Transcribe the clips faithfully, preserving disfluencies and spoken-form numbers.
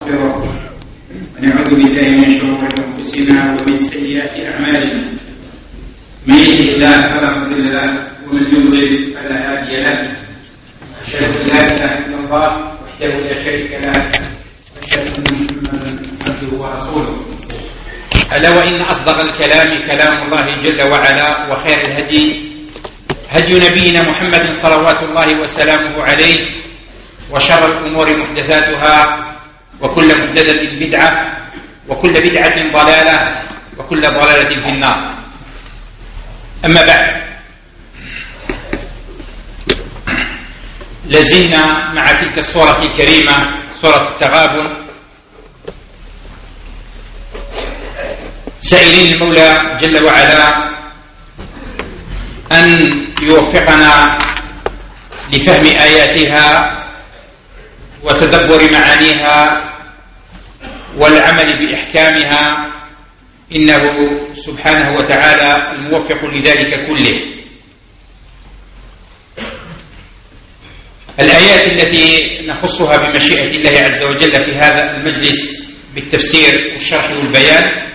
ونستغفره ونعوذ بالله من شرور أنفسنا ومن سيئات أعمالنا. من يهده الله فلا مضل له ومن يضلل فلا هادي له. أشهد أن لا إله إلا الله وحده لا شريك له وأشهد أن محمدا عبده ورسوله. ألا وإن أصدق الكلام كلام الله جل وعلا، وخير الهدي هدي نبينا محمد صلوات الله وسلامه عليه، وشر الأمور محدثاتها، وكل محدثة بدعة، وكل بدعة ضلالة، وكل ضلالة في النار. أما بعد، لازلنا مع تلك السورة الكريمة، سورة التغابن، سائلين المولى جل وعلا أن يوفقنا لفهم آياتها وتدبر معانيها والعمل بإحكامها، إنه سبحانه وتعالى الموفق لذلك كله. الآيات التي نخصها بمشيئة الله عز وجل في هذا المجلس بالتفسير والشرح والبيان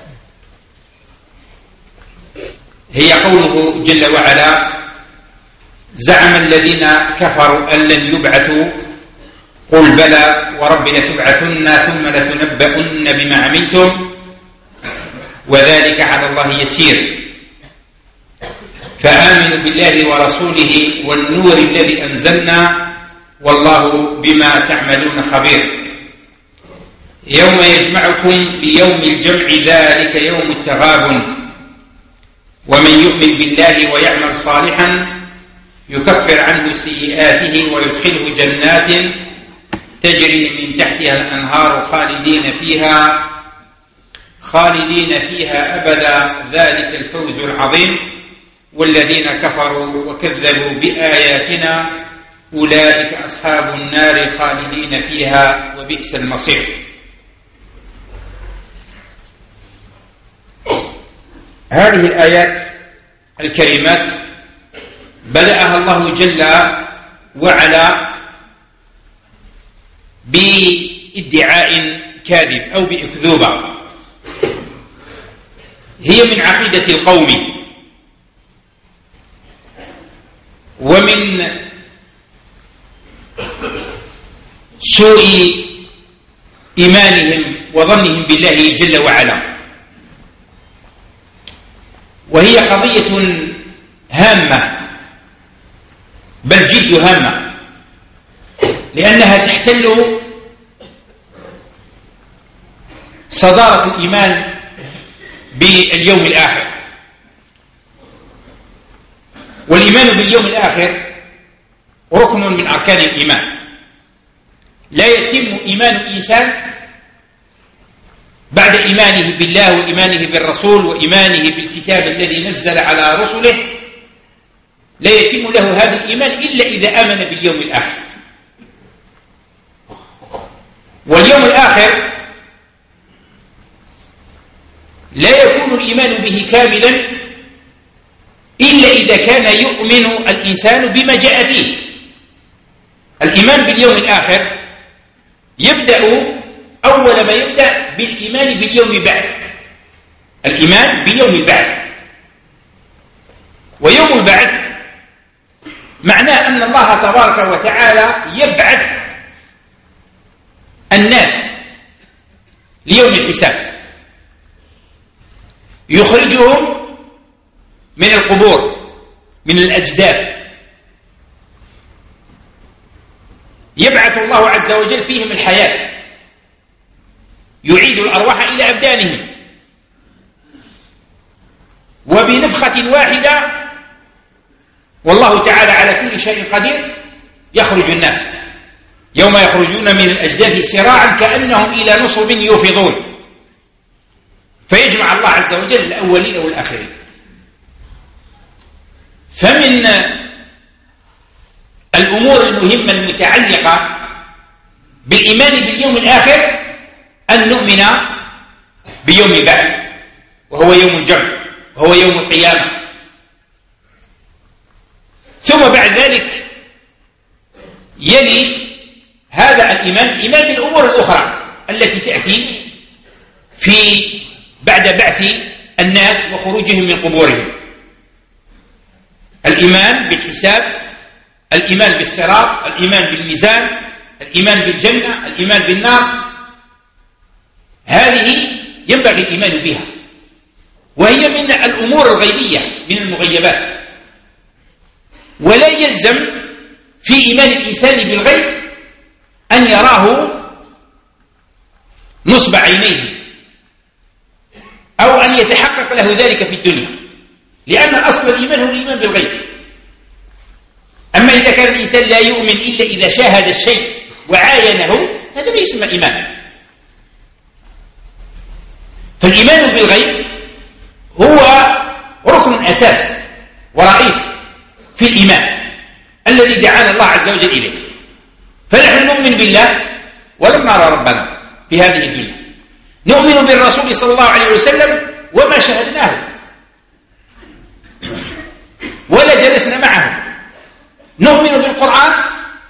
هي قوله جل وعلا: زعم الذين كفروا أن لن يبعثوا قل بلى ورب لتبعثن ثم لتنبؤن بما عملتم وذلك على الله يسير. فآمنوا بالله ورسوله والنور الذي أنزلنا والله بما تعملون خبير. يوم يجمعكم ليوم الجمع ذلك يوم التغابن. ومن يؤمن بالله ويعمل صالحا يكفر عنه سيئاته ويدخله جنات تجري من تحتها الأنهار خالدين فيها خالدين فيها أبدا ذلك الفوز العظيم. والذين كفروا وكذبوا بآياتنا أولئك أصحاب النار خالدين فيها وبئس المصير. هذه الآيات الكريمات بدأها الله جل وعلا بادعاء كاذب أو بأكذوبة هي من عقيدة القوم ومن سوء إيمانهم وظنهم بالله جل وعلا، وهي قضية هامة بل جد هامة، لأنها تحتل صدارة الإيمان باليوم الآخر. والإيمان باليوم الآخر ركن من أركان الإيمان. لا يتم إيمان الإنسان بعد إيمانه بالله وإيمانه بالرسول وإيمانه بالكتاب الذي نزل على رسله، لا يتم له هذا الإيمان إلا إذا آمن باليوم الآخر. واليوم الآخر لا يكون الإيمان به كاملا إلا إذا كان يؤمن الإنسان بما جاء فيه. الإيمان باليوم الآخر يبدأ أول ما يبدأ بالإيمان باليوم البعث، الإيمان بيوم البعث. ويوم البعث معناه أن الله تبارك وتعالى يبعث الناس ليوم الحساب، يخرجهم من القبور من الأجداث، يبعث الله عز وجل فيهم الحياة، يعيد الأرواح إلى أبدانهم، وبنفخة واحدة والله تعالى على كل شيء قدير يخرج الناس يوم يخرجون من الأجداث سراعا كأنهم إلى نصب يوفضون، فيجمع الله عز وجل الأولين والآخرين. فمن الأمور المهمة المتعلقة بالإيمان باليوم الآخر أن نؤمن بيوم البعث، وهو يوم الجمع، وهو يوم القيامة. ثم بعد ذلك يلي هذا الإيمان إيمان بالأمور الأخرى التي تأتي في بعد بعث الناس وخروجهم من قبورهم: الإيمان بالحساب، الإيمان بالصراط، الإيمان بالميزان، الإيمان بالجنة، الإيمان بالنار. هذه ينبغي الإيمان بها، وهي من الأمور الغيبية، من المغيبات. ولا يلزم في إيمان الإنسان بالغيب أن يراه نصب عينيه أو أن يتحقق له ذلك في الدنيا، لأن أصل الإيمان هو الإيمان بالغيب. أما إذا كان الإنسان لا يؤمن إلا إذا شاهد الشيء وعاينه، هذا لا يسمى إيمان. فالإيمان بالغيب هو ركن أساس ورئيس في الإيمان الذي دعانا الله عز وجل إليه. فنحن نؤمن بالله ولم نرى ربنا في هذه الدنيا، نؤمن بالرسول صلى الله عليه وسلم وما شاهدناه ولا جلسنا معه، نؤمن بالقرآن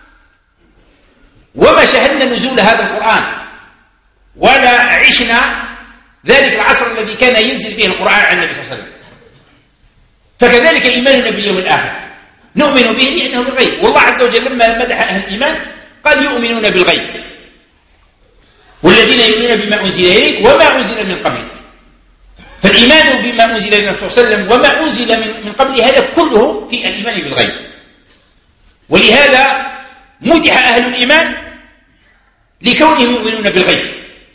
وما شاهدنا نزول هذا القرآن ولا عشنا ذلك العصر الذي كان ينزل فيه القرآن على النبي صلى الله عليه وسلم. فكذلك إيماننا باليوم الآخر نؤمن به لأنه بالغيب. والله عز وجل لما مدح أهل الإيمان قال يؤمنون بالغيب، والذين يؤمنون بما أنزل إليك وما أنزل من قبلك. فالإيمان بما أنزل إلى النبي صلى الله عليه وسلم وما أنزل من, من قبله هذا كله في الإيمان بالغيب. ولهذا مدح أهل الإيمان لكونهم يؤمنون بالغيب،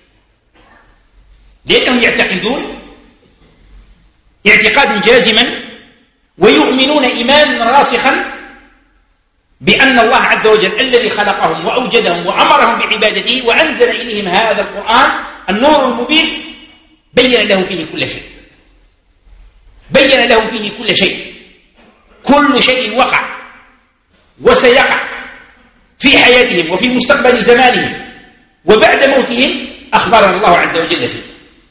لأنهم يعتقدون اعتقادا جازما ويؤمنون إيمانا راسخا بأن الله عز وجل الذي خلقهم وأوجدهم وأمرهم بعبادته وأنزل إليهم هذا القرآن النور المبين بين لهم فيه كل شيء، بين لهم فيه كل شيء، كل شيء وقع وسيقع في حياتهم وفي مستقبل زمانهم وبعد موتهم أخبرنا الله عز وجل فيه.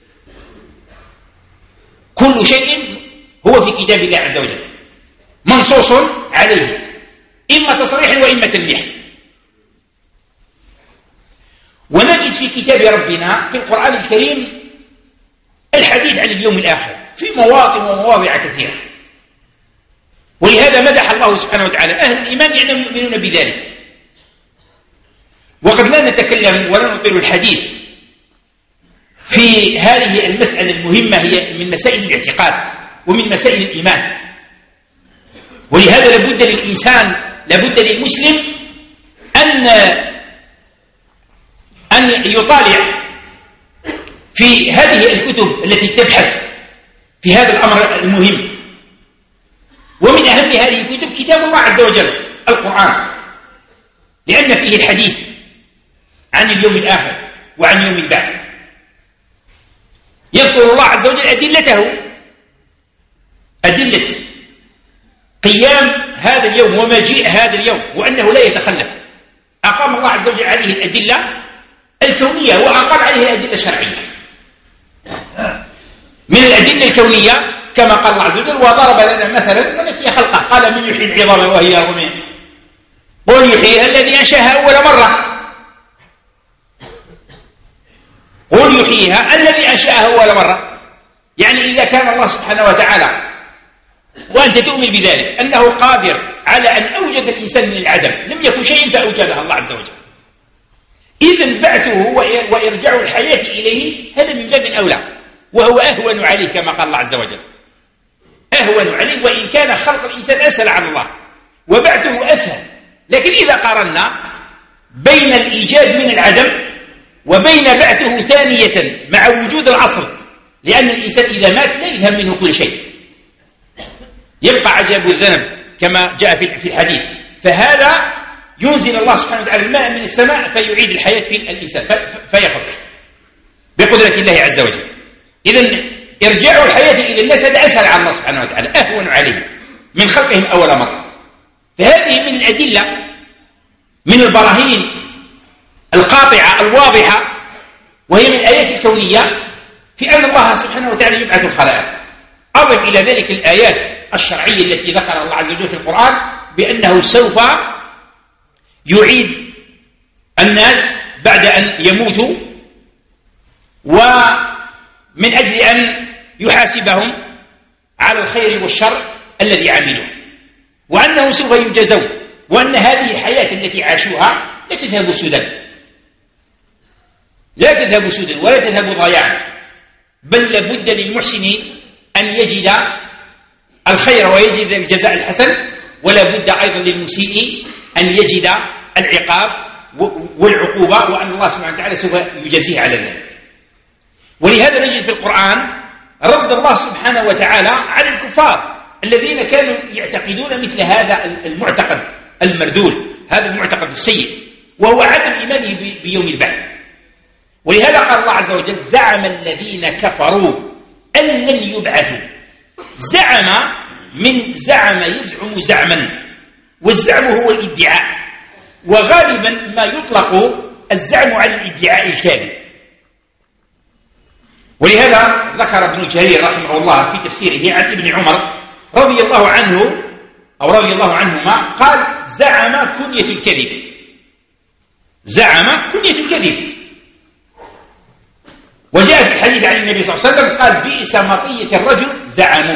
كل شيء هو في كتاب الله عز وجل منصوص عليه، إما تصريح وإما تلميح. ونجد في كتاب ربنا في القرآن الكريم الحديث عن اليوم الآخر في مواطن ومواضع كثيرة. ولهذا مدح الله سبحانه وتعالى أهل الإيمان لأنهم يؤمنون بذلك. وقد لا نتكلم ولا نطيل الحديث في هذه المسألة المهمة، هي من مسائل الاعتقاد ومن مسائل الإيمان. ولهذا لابد للإنسان، لابد للمسلم أن أن يطالع في هذه الكتب التي تبحث في هذا الأمر المهم. ومن أهم هذه الكتب كتاب الله عز وجل القرآن، لأن فيه الحديث عن اليوم الآخر وعن يوم البعث. يذكر الله عز وجل أدلته، أدلة قيام هذا اليوم ومجيء هذا اليوم وأنه لا يتخلف. أقام الله عز وجل عليه الأدلة الكونية وأقام عليه الأدلة الشرعية. من الأدلة الكونية كما قال الله عز وجل: وضرب لنا مثلا ونسي خلقه قال من يحيي العظام وهي رميم قل يحييها الذي أنشأها أول مرة. قل يحييها الذي أنشأها أول مرة، يعني إذا كان الله سبحانه وتعالى وأنت تؤمن بذلك أنه قادر على أن أوجد الإنسان من العدم، لم يكن شيء فأوجدها الله عز وجل، إذن بعثه وإرجاع الحياة إليه هذا من باب أولى، وهو أهون عليه كما قال الله عز وجل، أهون عليه. وإن كان خلق الإنسان أسهل على الله وبعثه أسهل، لكن إذا قارنا بين الإيجاد من العدم وبين بعثه ثانية مع وجود العصر، لأن الإنسان إذا مات لا يذهب منه كل شيء، يبقى عجب الذنب كما جاء في الحديث. فهذا ينزل الله سبحانه وتعالى الماء من السماء فيعيد الحياة في الإنسان فيخرج بقدرة الله عز وجل. إذن إرجاع الحياة إلى الناس هذا أسهل على الله سبحانه وتعالى، أهون عليه من خلقهم أول مرة. فهذه من الأدلة، من البراهين القاطعة الواضحة، وهي من الآيات الكونية في أن الله سبحانه وتعالى يبعث الخلائق. أضف إلى ذلك الآيات الشرعية التي ذكر الله عز وجل في القرآن بأنه سوف يعيد الناس بعد أن يموتوا ومن أجل أن يحاسبهم على الخير والشر الذي عملوه، وأنهم سوف يجازون، وأن هذه الحياة التي عاشوها لا تذهب سدى، لا تذهب سدى ولا تذهب ضياعا، بل لابد للمحسنين أن يجد الخير ويجد الجزاء الحسن، ولا بد أيضا للمسيء أن يجد العقاب والعقوبة، وأن الله سبحانه وتعالى سوف يجازيه على ذلك. ولهذا نجد في القرآن رد الله سبحانه وتعالى على الكفار الذين كانوا يعتقدون مثل هذا المعتقد المردود، هذا المعتقد السيء، وهو عدم إيمانه بيوم البعث. ولهذا قال الله عز وجل: زعم الذين كفروا أن لن يبعثوا. زعم من زعم يزعم زعما، والزعم هو الادعاء، وغالبا ما يطلق الزعم على الادعاء الكاذب. ولهذا ذكر ابن جرير رحمه الله في تفسيره عن ابن عمر رضي الله عنه أو رضي الله عنهما قال: زعم كنية الكذب. زعم كنية الكذب. وجاء في الحديث عن النبي صلى الله عليه وسلم قال: بئس مطية الرجل زعموا.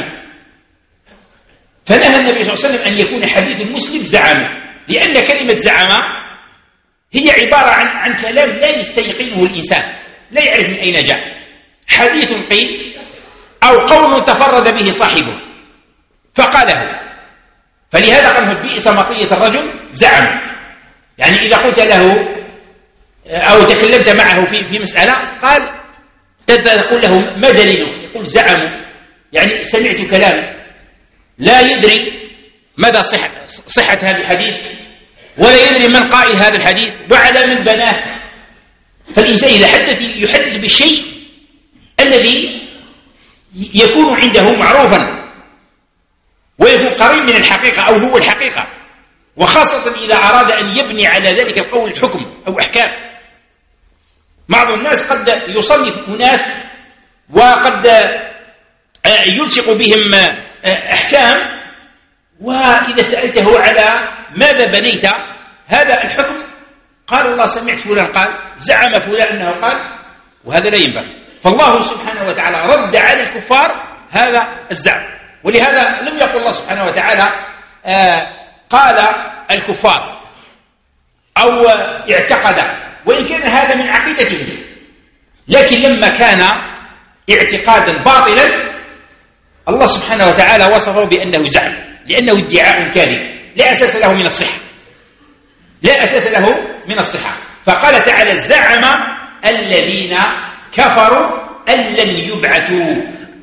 فنهى النبي صلى الله عليه وسلم أن يكون حديث المسلم زعموا، لأن كلمة زعم هي عبارة عن, عن كلام لا يستيقنه الإنسان، لا يعرف من أين جاء، حديث قيل أو قول تفرد به صاحبه فقاله. فلهذا قال: بئس مطية الرجل زعم. يعني إذا قلت له أو تكلمت معه في, في مسألة قال تقول له: ما دليله؟ يقول: زعموا. يعني سمعت كلام لا يدري مدى صحة, صحة هذا الحديث، ولا يدري من قائل هذا الحديث وعلى من بناه. فالإنسان إذا حدث يحدث بالشيء الذي يكون عنده معروفا ويكون قريب من الحقيقة أو هو الحقيقة، وخاصة إذا أراد أن يبني على ذلك القول الحكم أو أحكام. بعض الناس قد يصنف أناس وقد يلصق بهم أحكام، وإذا سألته على ماذا بنيت هذا الحكم قال: الله سمعت فلان قال، زعم فلان أنه قال، وهذا لا ينبغي. فالله سبحانه وتعالى رد على الكفار هذا الزعم. ولهذا لم يقل الله سبحانه وتعالى آه قال الكفار أو اعتقد، وإن كان هذا من عقيدتهم، لكن لما كان اعتقادا باطلا الله سبحانه وتعالى وصفه بأنه زعم، لأنه ادعاء كاذب لا أساس له من الصحة، لا أساس له من الصحة. فقال تعالى: زعم الذين كفروا أن لن يبعثوا.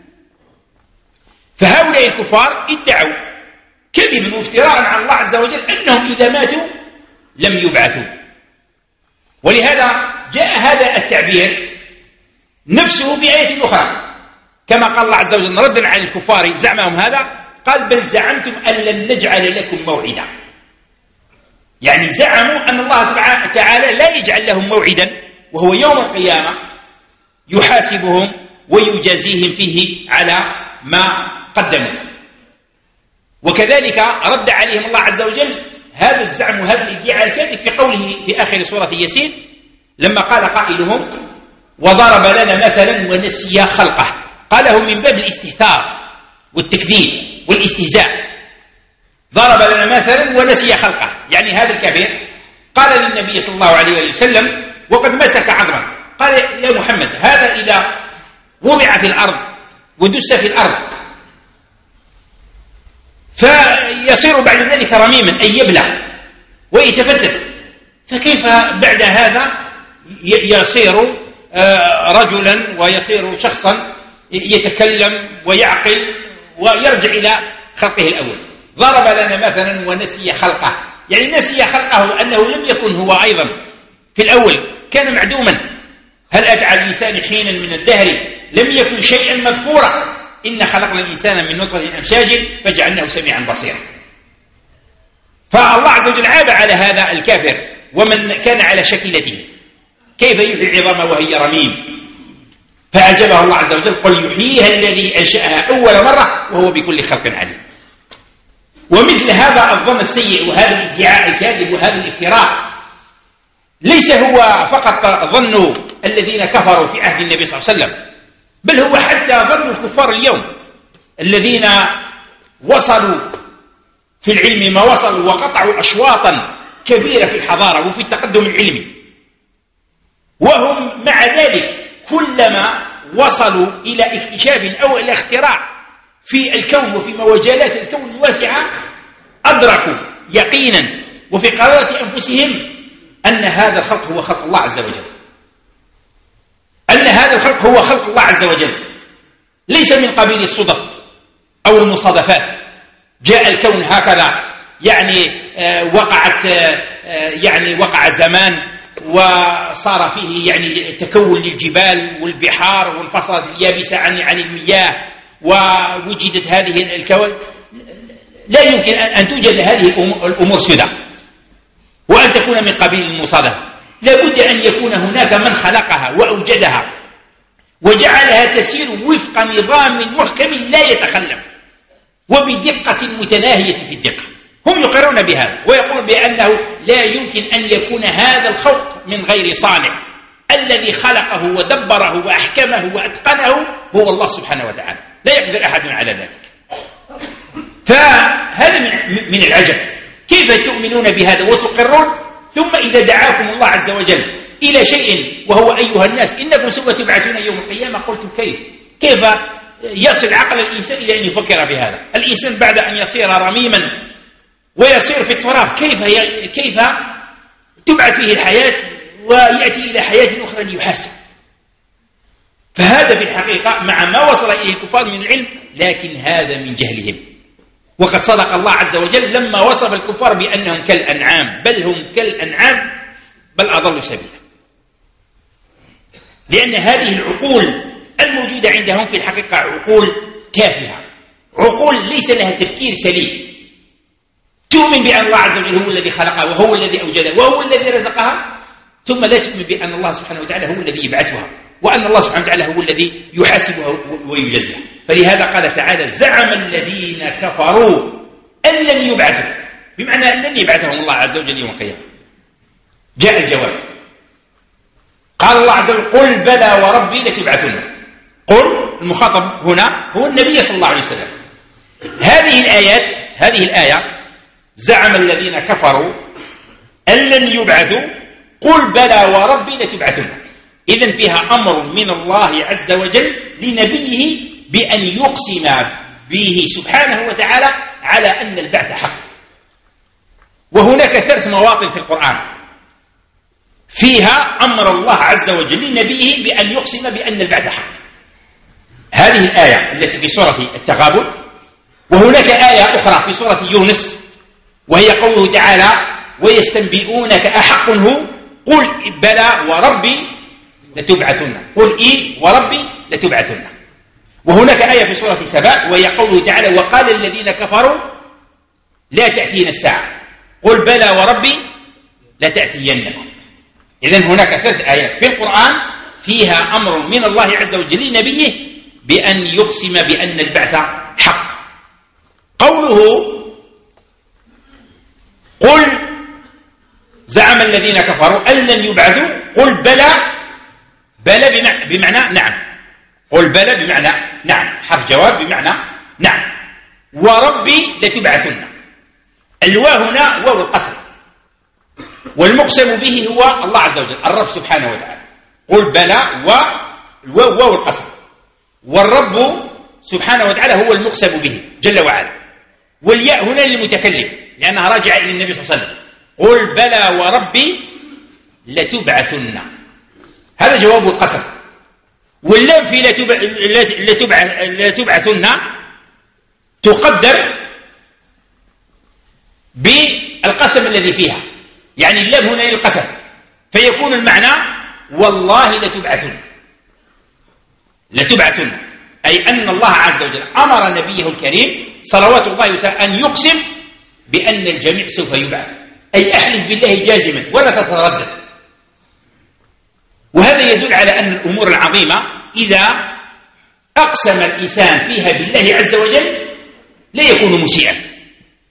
فهؤلاء الكفار ادعوا كذبا وافتراء على الله عز وجل أنهم إذا ماتوا لم يبعثوا. ولهذا جاء هذا التعبير نفسه في آية أخرى، كما قال الله عز وجل ردا على الكفار زعمهم هذا، قال: بل زعمتم أن لن نجعل لكم موعدا. يعني زعموا أن الله تعالى لا يجعل لهم موعدا، وهو يوم القيامة يحاسبهم ويجازيهم فيه على ما قدموا. وكذلك رد عليهم الله عز وجل هذا الزعم وهذا الادعاء الكاذب في قوله في آخر سورة ياسين لما قال قائلهم: وضرب لنا مثلا ونسي خلقه. قاله من باب الاستهتار والتكذيب والاستهزاء. ضرب لنا مثلا ونسي خلقه، يعني هذا الكافر قال للنبي صلى الله عليه وسلم وقد مسك عظما، قال: يا محمد، هذا إذا وضع في الأرض ودس في الأرض فيصير بعد ذلك رميما أي يبلى ويتفتت، فكيف بعد هذا يصير رجلا ويصير شخصا يتكلم ويعقل ويرجع إلى خلقه الأول؟ ضرب لنا مثلا ونسي خلقه، يعني نسي خلقه أنه لم يكن هو أيضا في الأول، كان معدوما. هل أتى على الإنسان حينا من الدهر لم يكن شيئا مذكورا، إن خلقنا الإنسان من نطفة أمشاج فجعلناه سميعا بصيرا. فالله عز وجل عاب على هذا الكافر ومن كان على شكلته، كيف يحيي العظام وهي رميم؟ فأجابه الله عز وجل: قل يحييها الذي أنشأها أول مرة وهو بكل خلق عليم. ومثل هذا الظن السيء وهذا الادعاء الكاذب وهذا الافتراء ليس هو فقط ظن الذين كفروا في عهد النبي صلى الله عليه وسلم، بل هو حتى ظن الكفار اليوم الذين وصلوا في العلم ما وصلوا وقطعوا أشواطا كبيرة في الحضارة وفي التقدم العلمي، وهم مع ذلك كلما وصلوا إلى اكتشاف أو إلى اختراع في الكون وفي مجالات الكون الواسعة أدركوا يقينا وفي قرارة أنفسهم أن هذا الخلق هو خلق الله عز وجل، أن هذا الخلق هو خلق الله عز وجل، ليس من قبيل الصدف أو المصادفات. جاء الكون هكذا، يعني آه وقعت آه يعني وقع زمان وصار فيه يعني تكون للجبال والبحار وانفصلت اليابسة عن عن المياه ووجدت هذه الكون. لا يمكن أن توجد هذه الأمور سدى وأن تكون من قبيل المصادفة، لابد أن يكون هناك من خلقها وأوجدها وجعلها تسير وفق نظام محكم لا يتخلف وبدقة متناهية في الدقة. هم يقرون بهذا ويقولون بأنه لا يمكن أن يكون هذا الخلق من غير صانع، الذي خلقه ودبره وأحكمه وأتقنه هو الله سبحانه وتعالى، لا يقدر أحد على ذلك. فهذا من العجب، كيف تؤمنون بهذا وتقرون ثم إذا دعاكم الله عز وجل إلى شيء وهو أيها الناس إنكم سوف تبعثون يوم القيامة قلتم كيف كيف يصل عقل الإنسان إلى أن يفكر بهذا؟ الإنسان بعد أن يصير رميما ويصير في التراب كيف كيف تبعث فيه الحياة ويأتي إلى حياة أخرى ليحاسب؟ فهذا في الحقيقة مع ما وصل إليه الكفار من العلم، لكن هذا من جهلهم. وقد صدق الله عز وجل لما وصف الكفار بأنهم كالأنعام، بل هم كالأنعام بل أضلوا سبيلا، لأن هذه العقول الموجودة عندهم في الحقيقة عقول تافهة، عقول ليس لها تفكير سليم. تؤمن بأن الله عز وجل هو الذي خلقها وهو الذي أوجدها وهو الذي رزقها، ثم لا تؤمن بأن الله سبحانه وتعالى هو الذي يبعثها وأن الله سبحانه وتعالى هو الذي يحاسبها ويجزيها. فلهذا قال تعالى: زعم الذين كفروا أن لن يبعثوا، بمعنى أن لن يبعثهم الله عز وجل يوم القيامة. جاء الجواب، قال الله عز وجل: قل بلى وربي لتبعثن. قل، المخاطب هنا هو النبي صلى الله عليه وسلم. هذه الآيات هذه الآية زعم الذين كفروا أن لن يبعثوا قل بلى وربي لتبعثن، إذن فيها أمر من الله عز وجل لنبيه بأن يقسم به سبحانه وتعالى على أن البعث حق. وهناك ثلاث مواطن في القرآن فيها أمر الله عز وجل لنبيه بأن يقسم بأن البعث حق. هذه الآية التي في سورة التغابن، وهناك آية أخرى في سورة يونس وهي قوله تعالى: ويستنبئونك أحق هو قل بلى وربي لتبعثن، قل إي وربي لتبعثن. وهناك آية في سورة سبأ وهي قوله تعالى: وقال الذين كفروا لا تأتينا الساعة قل بلى وربي لتأتينكم. إذن هناك ثلاث آيات في القرآن فيها أمر من الله عز وجل لنبيه بأن يقسم بأن البعث حق. قوله قل زعم الذين كفروا أن لن يبعثوا قل بلى، بلى بمعنى نعم، قل بلى بمعنى نعم، حرف جواب بمعنى نعم، وربي لتبعثن. الواو هنا واو القسم، والمقسم به هو الله عز وجل الرب سبحانه وتعالى. قل بلى والواو واو القسم، والرب سبحانه وتعالى هو المقسم به جل وعلا، والياء هنا للمتكلم لأنها راجعة إلى النبي صلى الله عليه وسلم. قل بلى وربي لتبعثن، هذا جواب القسم. واللام في لتبع... لتبع... لتبعثن تقدر بالقسم الذي فيها، يعني اللام هنا للقسم، فيكون المعنى والله لتبعثن، لتبعثن أي أن الله عز وجل أمر نبيه الكريم صلوات الله وسلامه أن يقسم بأن الجميع سوف يبعث، أي أحلف بالله جازما ولا تتردد. وهذا يدل على أن الأمور العظيمة إذا أقسم الإنسان فيها بالله عز وجل لا يكون مسيئا،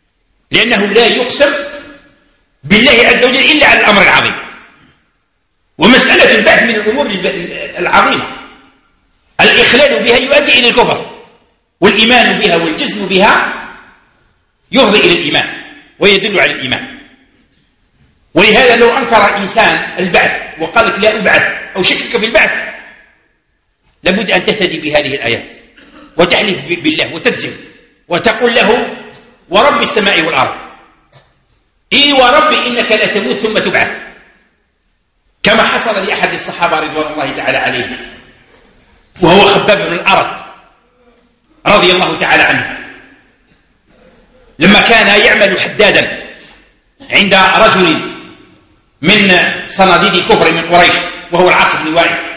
لأنه لا يقسم بالله عز وجل إلا على الأمر العظيم. ومسألة البعث من الأمور العظيمة، الإخلال بها يؤدي إلى الكفر، والإيمان بها والجزم بها يفضي إلى الإيمان ويدل على الإيمان. ولهذا لو أنكر إنسان البعث وقال لك لا أبعث أو شكك في البعث لابد أن تهتدي بهذه الآيات وتحلف بالله وتجزم وتقول له ورب السماء والأرض إي وربي إنك لا تموت ثم تبعث، كما حصل لأحد الصحابة رضوان الله تعالى عليهم وهو خباب بن الأرت رضي الله تعالى عنه، لما كان يعمل حدادا عند رجل من صناديد الكفر من قريش وهو العاص بن وائل،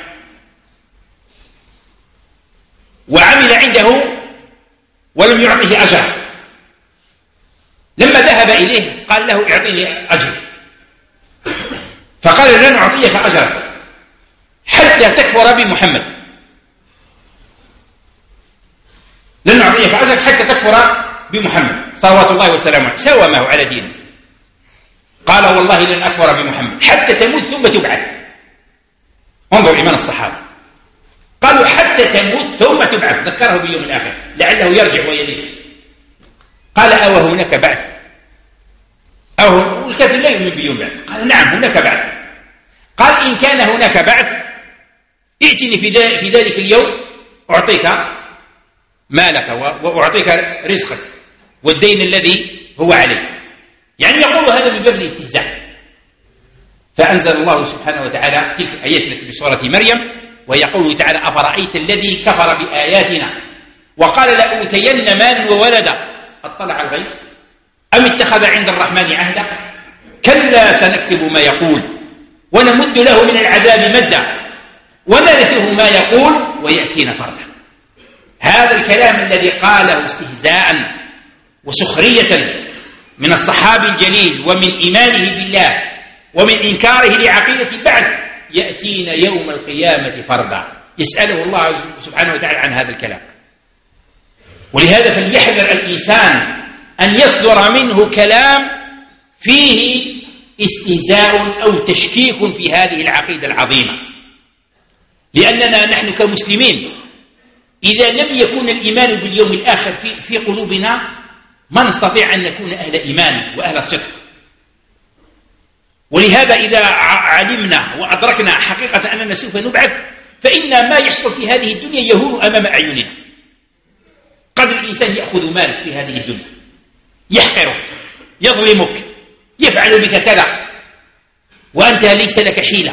وعمل عنده ولم يعطه أجره. لما ذهب إليه قال له اعطيني أجر، فقال لن أعطيك أجرك حتى تكفر بمحمد، لن أعطيك أجرك حتى تكفر بمحمد صلوات الله وسلامه عليه، ساومه على دينه. قال والله لن أكفر بمحمد حتى تموت ثم تبعث. انظر إيمان الصحابة، قالوا حتى تموت ثم تبعث، ذكره باليوم الآخر لعله يرجع ويليه. قال أو هناك بعث؟ أو الكافر لا يؤمن باليوم البعث. قال نعم هناك بعث. قال إن كان هناك بعث ائتني في ذلك اليوم أعطيك مالك وأعطيك رزقك والدين الذي هو عليه، يعني يقول هذا من باب الاستهزاء. فأنزل الله سبحانه وتعالى تلك الآيات التي في سورة مريم، ويقول تعالى أفرأيت الذي كفر بآياتنا وقال لأوتين مالا وولدا اطلع الغيب أم اتخذ عند الرحمن عهدا كلا سنكتب ما يقول ونمد له من العذاب مدا ونرثه ما يقول ويأتينا فردا. هذا الكلام الذي قاله استهزاء وسخرية من الصحابي الجليل ومن إيمانه بالله ومن إنكاره لعقيدة البعث يأتينا يوم القيامة فردا، يسأله الله سبحانه وتعالى عن هذا الكلام. ولهذا فليحذر الإنسان أن يصدر منه كلام فيه استهزاء أو تشكيك في هذه العقيدة العظيمة، لأننا نحن كمسلمين إذا لم يكن الإيمان باليوم الآخر في, في قلوبنا ما نستطيع أن نكون أهل إيمان وأهل صدق. ولهذا إذا علمنا وأدركنا حقيقة أننا سوف نبعث فإن ما يحصل في هذه الدنيا يهون أمام أعيننا. قد الإنسان يأخذ مالك في هذه الدنيا، يحقرك، يظلمك، يفعل بك كذا، وأنت ليس لك حيلة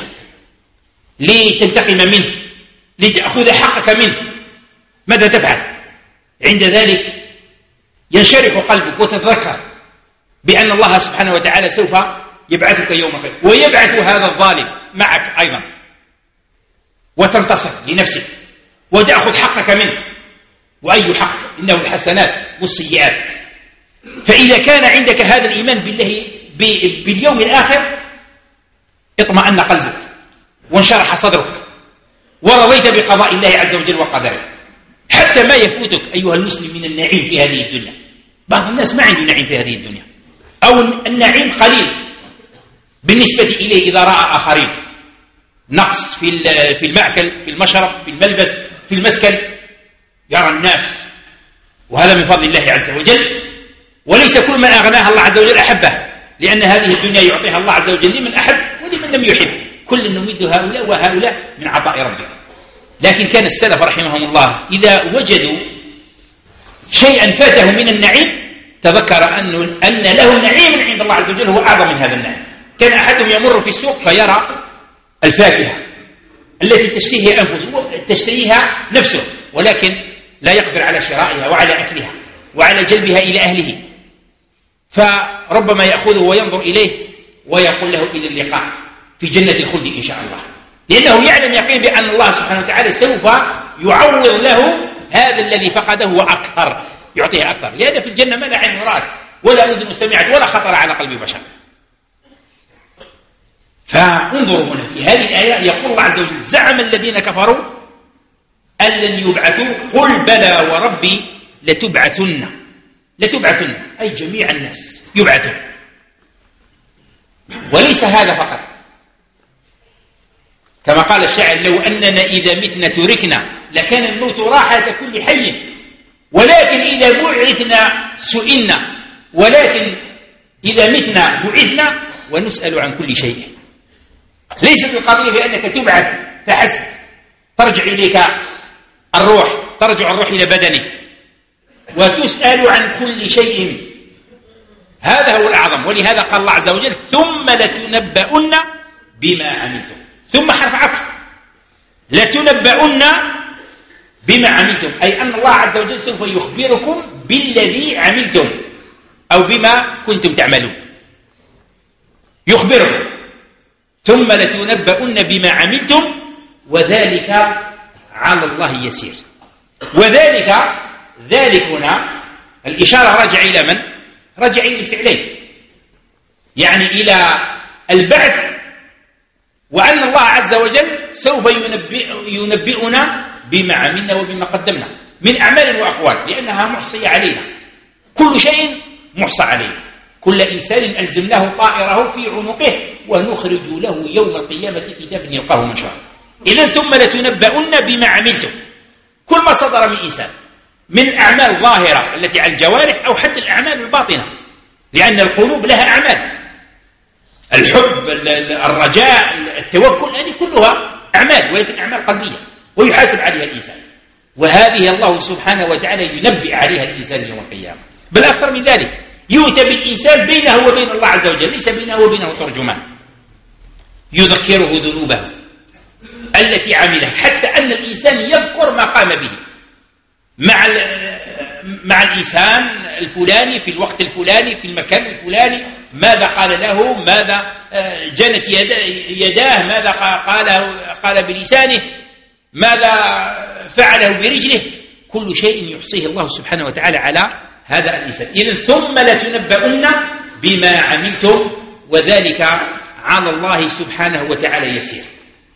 لتنتقم منه، لتأخذ حقك منه، ماذا تفعل؟ عند ذلك ينشرح قلبك وتتذكر بأن الله سبحانه وتعالى سوف يبعثك يوم القيامة ويبعث هذا الظالم معك أيضا، وتنتصر لنفسك وتأخذ حقك منه. وأي حق؟ إنه الحسنات والسيئات. فإذا كان عندك هذا الإيمان بالله باليوم الآخر اطمأن قلبك وانشرح صدرك ورضيت بقضاء الله عز وجل وقدره، حتى ما يفوتك أيها المسلم من النعيم في هذه الدنيا. بعض الناس ما عنده نعيم في هذه الدنيا، أو النعيم قليل بالنسبة إليه إذا رأى آخرين، نقص في في المأكل، في المشرب، في الملبس، في المسكن، يرى الناس، وهذا من فضل الله عز وجل. وليس كل من أغناها الله عز وجل أحبه، لأن هذه الدنيا يعطيها الله عز وجل لمن أحب ولمن لم يحب، كل نمد هؤلاء وهؤلاء من عطاء ربك. لكن كان السلف رحمهم الله إذا وجدوا شيئا فاته من النعيم تذكر أنه أن له نعيم عند الله عز وجل هو أعظم من هذا النعيم. كان أحدهم يمر في السوق فيرى الفاكهة التي تشتهيها أنفسه تشتهيها نفسه، ولكن لا يقدر على شرائها وعلى أكلها وعلى جلبها إلى أهله، فربما يأخذه وينظر إليه ويقول له إلى اللقاء في جنة الخلد إن شاء الله، لأنه يعلم يقين بأن الله سبحانه وتعالى سوف يعوض له هذا الذي فقده وأكثر، يعطيه أكثر، لأن في الجنة ما لا عين رأت ولا أذن سمعت ولا خطر على قلب بشر. فانظروا هنا في هذه الآية يقول الله عز وجل زعم الذين كفروا أن لن يبعثوا قل بلى وربي لتبعثن، لتبعثن أي جميع الناس يبعثون. وليس هذا فقط، كما قال الشاعر: لو أننا إذا متنا تركنا لكان الموت راحة كل حي، ولكن إذا بعثنا سئلنا، ولكن إذا متنا بعثنا ونسأل عن كل شيء. ليست القضية بأنك تبعث فحسب، ترجع إليك الروح، ترجع الروح إلى بدنك وتسأل عن كل شيء. هذا هو الأعظم. ولهذا قال الله عز وجل: ثم لتنبؤن بما عملتم. ثم حرف عطف، لتنبؤن بما عملتم، أي أن الله عز وجل سوف يخبركم بالذي عملتم أو بما كنتم تعملون، يخبركم. ثم لتنبؤن بما عملتم وذلك على الله يسير. وذلك، ذلك هنا الإشارة راجع إلى من؟ راجع إلى الفعلين، يعني إلى البعث، وأن الله عز وجل سوف ينبئ ينبئنا بما عملنا وبما قدمنا من أعمال وأقوال، لأنها محصية علينا، كل شيء محصى علينا. كل إنسان ألزمناه طائره في عنقه ونخرج له يوم القيامة كتابا يلقاه منشورا. إذن ثم لتنبؤن بما عملتم، كل ما صدر من إنسان من أعمال ظاهرة التي على الجوارح أو حتى الأعمال الباطنة، لأن القلوب لها أعمال، الحب، الرجاء، التوكل، هذه كلها أعمال، ولكن أعمال قلبية ويحاسب عليها الإنسان، وهذه الله سبحانه وتعالى ينبئ عليها الإنسان يوم القيامة. بل أكثر من ذلك، يؤتى بالإنسان بينه وبين الله عز وجل، ليس بينه وبينه ترجمان، يذكره ذنوبه التي عملها، حتى أن الإنسان يذكر ما قام به مع مع الإنسان الفلاني في الوقت الفلاني في المكان الفلاني، ماذا قال له، ماذا جنت يداه، ماذا قال قال بلسانه، ماذا فعله برجله، كل شيء يحصيه الله سبحانه وتعالى على هذا الإنسان. إذن ثم لتنبؤن بما عملتم وذلك على الله سبحانه وتعالى يسير.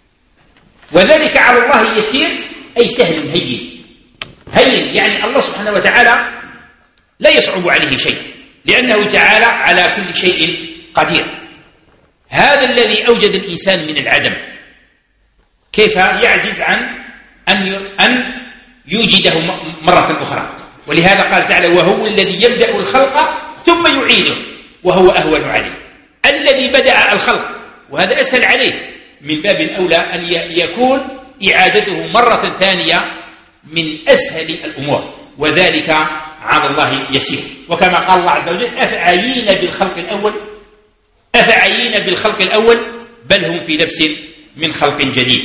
وذلك على الله يسير أي سهل هين. هين يعني الله سبحانه وتعالى لا يصعب عليه شيء، لأنه تعالى على كل شيء قدير. هذا الذي أوجد الإنسان من العدم كيف يعجز عن أن يوجده مرة أخرى؟ ولهذا قال تعالى: وهو الذي يبدأ الخلق ثم يعيده وهو أهون عليه. الذي بدأ الخلق وهذا أسهل عليه، من باب أولى أن يكون إعادته مرة ثانية من أسهل الأمور، وذلك على الله يسير. وكما قال الله عز وجل: أفعيين بالخلق الأول أفعيين بالخلق الأول بل هم في لبس من خلق جديد.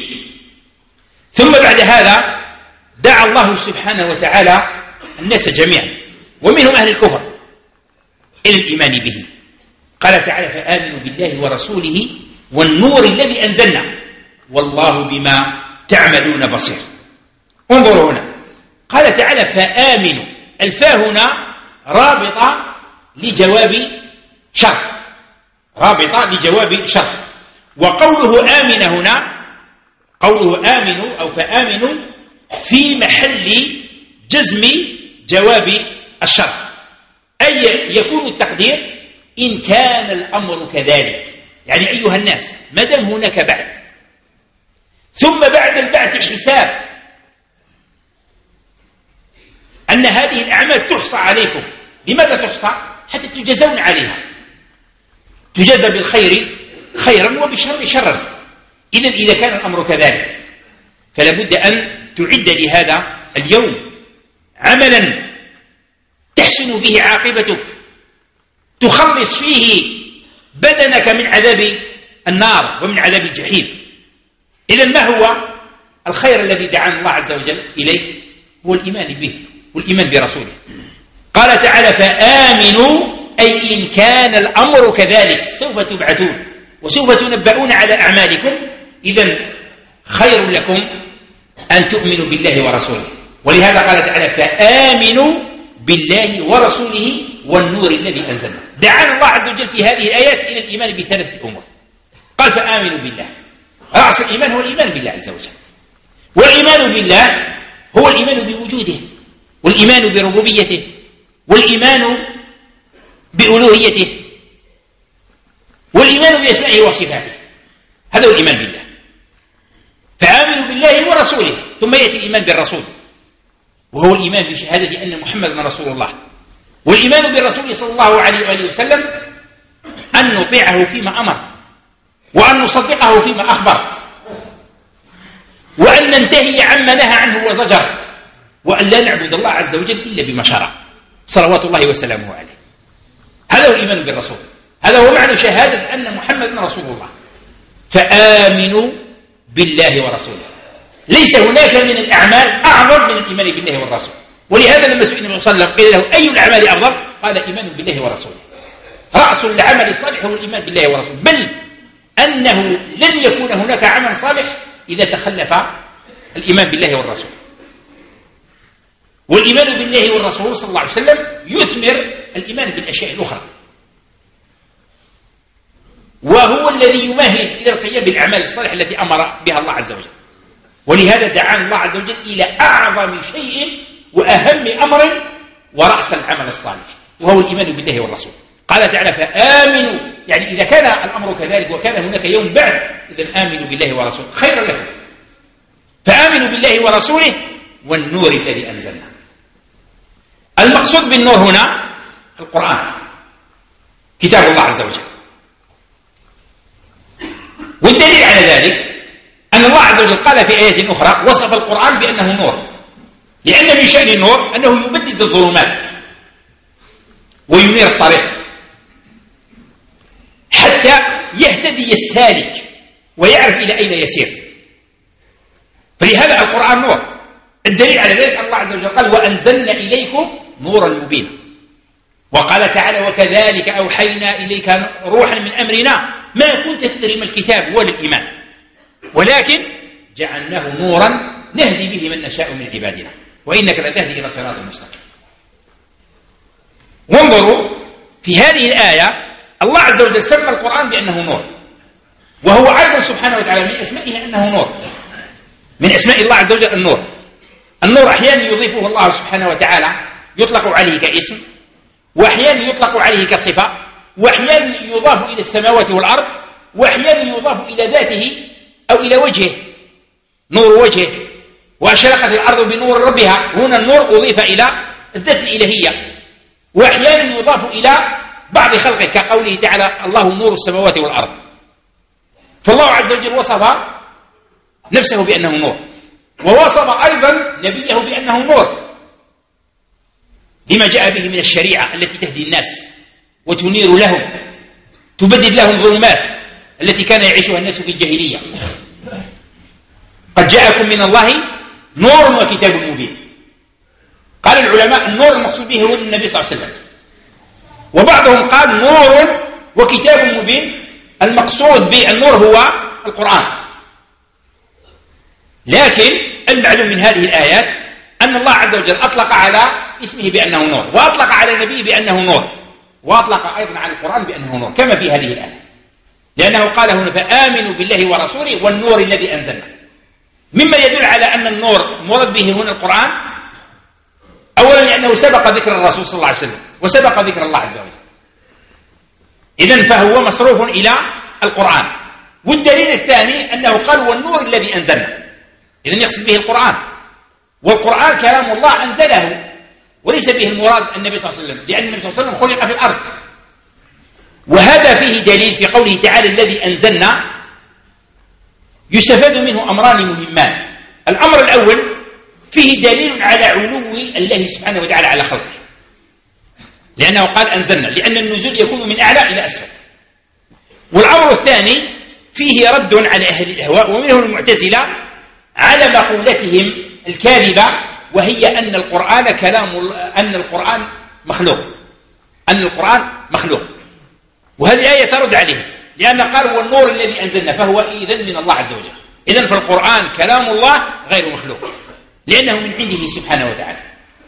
ثم بعد هذا دعا الله سبحانه وتعالى الناس جميعا ومنهم أهل الكفر إلى الإيمان به. قال تعالى: فآمنوا بالله ورسوله والنور الذي أنزلنا والله بما تعملون بصير. انظروا هنا، قال تعالى: فآمنوا. الفاء هنا رابطة لجواب شرط، رابطة لجواب شرط. وقوله آمن هنا، قوله آمنوا أو فآمنوا في محل جزم جواب الشرط، أي يكون التقدير إن كان الأمر كذلك، يعني أيها الناس ما دام هناك بعث، ثم بعد البعث حساب، أن هذه الأعمال تحصى عليكم. لماذا تحصى؟ حتى تجزون عليها، تجزى بالخير خيرا وبالشر شرا. إذن إذا كان الأمر كذلك فلا بد أن تعد لهذا اليوم عملا تحسن به عاقبتك، تخلص فيه بدنك من عذاب النار ومن عذاب الجحيم. إذن ما هو الخير الذي دعانا الله عز وجل إليه؟ هو الإيمان به والإيمان برسوله. قال تعالى: فآمنوا أي إن كان الأمر كذلك سوف تبعثون وسوف تنبؤون على أعمالكم. إذن خير لكم أن تؤمنوا بالله ورسوله. ولهذا قال تعالى: فآمنوا بالله ورسوله والنور الذي أنزلنا. دعانا الله عز وجل في هذه الآيات إلى الإيمان بثلاثة أمور. قال: فآمنوا بالله، رأس الإيمان هو الإيمان بالله عز وجل. والإيمان بالله هو الإيمان بوجوده، والإيمان بربوبيته، والإيمان بألوهيته، والإيمان بأسمائه وصفاته. هذا هو الإيمان بالله. فآمنوا بالله ورسوله، ثم يأتي الإيمان بالرسول، وهو الإيمان بشهادة أن محمدا رسول الله. والإيمان بالرسول صلى الله عليه وآله وسلم أن نطيعه فيما أمر، وأن نصدقه فيما أخبر، وأن ننتهي عما نهى عنه وزجر، وأن لا نعبد الله عز وجل إلا بما شرع صلوات الله وسلامه عليه. هذا هو الإيمان بالرسول، هذا هو معنى شهادة أن محمدا رسول الله. فآمنوا بالله ورسوله. ليس هناك من الأعمال أعظم من الإيمان بالله والرسول. ولهذا لما سئل النبي صلى الله عليه وسلم قيل له أي الأعمال أفضل؟ قال إيمان بالله ورسوله. رأس العمل الصالح هو الإيمان بالله ورسوله، بل أنه لن يكون هناك عمل صالح إذا تخلف الإيمان بالله والرسول. والإيمان بالله والرسول صلى الله عليه وسلم يثمر الإيمان بالأشياء الأخرى، وهو الذي يمهد إلى القيام بالأعمال الصالحة التي أمر بها الله عز وجل. ولهذا دعانا الله عز وجل إلى أعظم شيء وأهم أمر ورأس العمل الصالح، وهو الإيمان بالله والرسول. قال تعالى فآمنوا، يعني إذا كان الأمر كذلك وكان هناك يوم بعد، إذن آمنوا بالله ورسوله خيرا لكم. فآمنوا بالله ورسوله والنور الذي أنزلنا. المقصود بالنور هنا القرآن، كتاب الله عز وجل. والدليل على ذلك أن الله عز وجل قال في آية أخرى وصف القرآن بأنه نور، لأن من شأن النور أنه يبدد الظلمات وينير الطريق حتى يهتدي السالك ويعرف إلى أين يسير. فلهذا القرآن نور. الدليل على ذلك الله عز وجل قال وأنزلنا إليكم نورا مبينا. وقال تعالى وكذلك أوحينا إليك روحا من أمرنا ما كنت تدري ما الكتاب ولا الإيمان ولكن جعلناه نورا نهدي به من نشاء من عبادنا وإنك لتهدي إلى صراط مستقيم. وانظروا في هذه الآية الله عز وجل سمى القرآن بأنه نور، وهو أيضا سبحانه وتعالى من أسمائه أنه نور. من أسماء الله عز وجل النور. النور أحيانا يضيفه الله سبحانه وتعالى يطلق عليه كاسم، وأحيانا يطلق عليه كصفة، وأحيانا يضاف إلى السماوات والأرض، وأحيانا يضاف إلى ذاته أو إلى وجهه، نور وجهه. وأشرقت الأرض بنور ربها، هنا النور أضيف إلى الذات الإلهية. وأحيانا يضاف إلى بعض خلقه كقوله تعالى الله نور السماوات والأرض. فالله عز وجل وصف نفسه بأنه نور، ووصف أيضا نبيه بأنه نور لما جاء به من الشريعة التي تهدي الناس وتنير لهم، تبدد لهم ظلمات التي كان يعيشها الناس في الجاهلية. قد جاءكم من الله نور وكتاب مبين. قال العلماء النور المقصود به هو النبي صلى الله عليه وسلم، وبعضهم قال نور وكتاب مبين المقصود بالنور هو القرآن. لكن المعلوم من هذه الآيات أن الله عز وجل أطلق على اسمه بأنه نور، وأطلق على نبيه بأنه نور، وأطلق أيضا على القرآن بأنه نور كما في هذه الآية، لأنه قال هنا فآمنوا بالله ورسوله والنور الذي أنزلنا. مما يدل على أن النور مراد به هنا القرآن أولا لأنه سبق ذكر الرسول صلى الله عليه وسلم وسبق ذكر الله عز وجل، إذن فهو مصروف إلى القرآن. والدليل الثاني أنه قال والنور الذي أنزلنا، إذن يقصد به القرآن، والقرآن كلام الله أنزله وليس به المراد النبي صلى الله عليه وسلم، لأن النبي صلى الله عليه وسلم خلق في الأرض. وهذا فيه دليل في قوله تعالى الذي أنزلنا، يستفاد منه أمران مهمان. الأمر الأول فيه دليل على علو الله سبحانه وتعالى على خلقه، لأنه قال أنزلنا، لأن النزول يكون من أعلى إلى أسفل. والأمر الثاني فيه رد على أهل الأهواء ومنهم المعتزلة على مقولتهم الكاذبة، وهي أن القرآن كلام أن القرآن مخلوق أن القرآن مخلوق وهذه آية ترد عليه، لأن قال هو النور الذي أنزلنا، فهو إذن من الله عز وجل. إذن فالقرآن كلام الله غير مخلوق لأنه من عنده سبحانه وتعالى.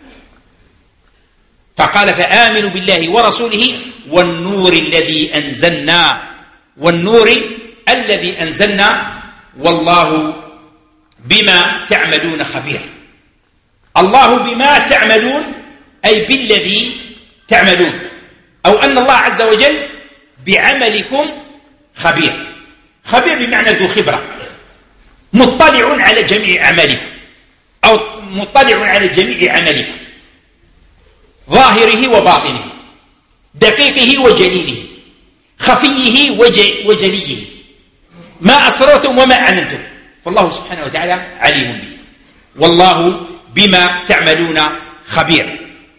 فقال فآمنوا بالله ورسوله والنور الذي أنزلنا، والنور الذي أنزلنا والله بما تعملون خبير. الله بما تعملون أي بالذي تعملون، أو أن الله عز وجل بعملكم خبير. خبير بمعنى ذو خبرة، مطلع على جميع أعمالكم أو مطلع على جميع عملكم، ظاهره وباطنه، دقيقه وجليله، خفيه وجليه، ما أسررتم وما أعلنتم، فالله سبحانه وتعالى عليم به، والله بما تعملون خبير.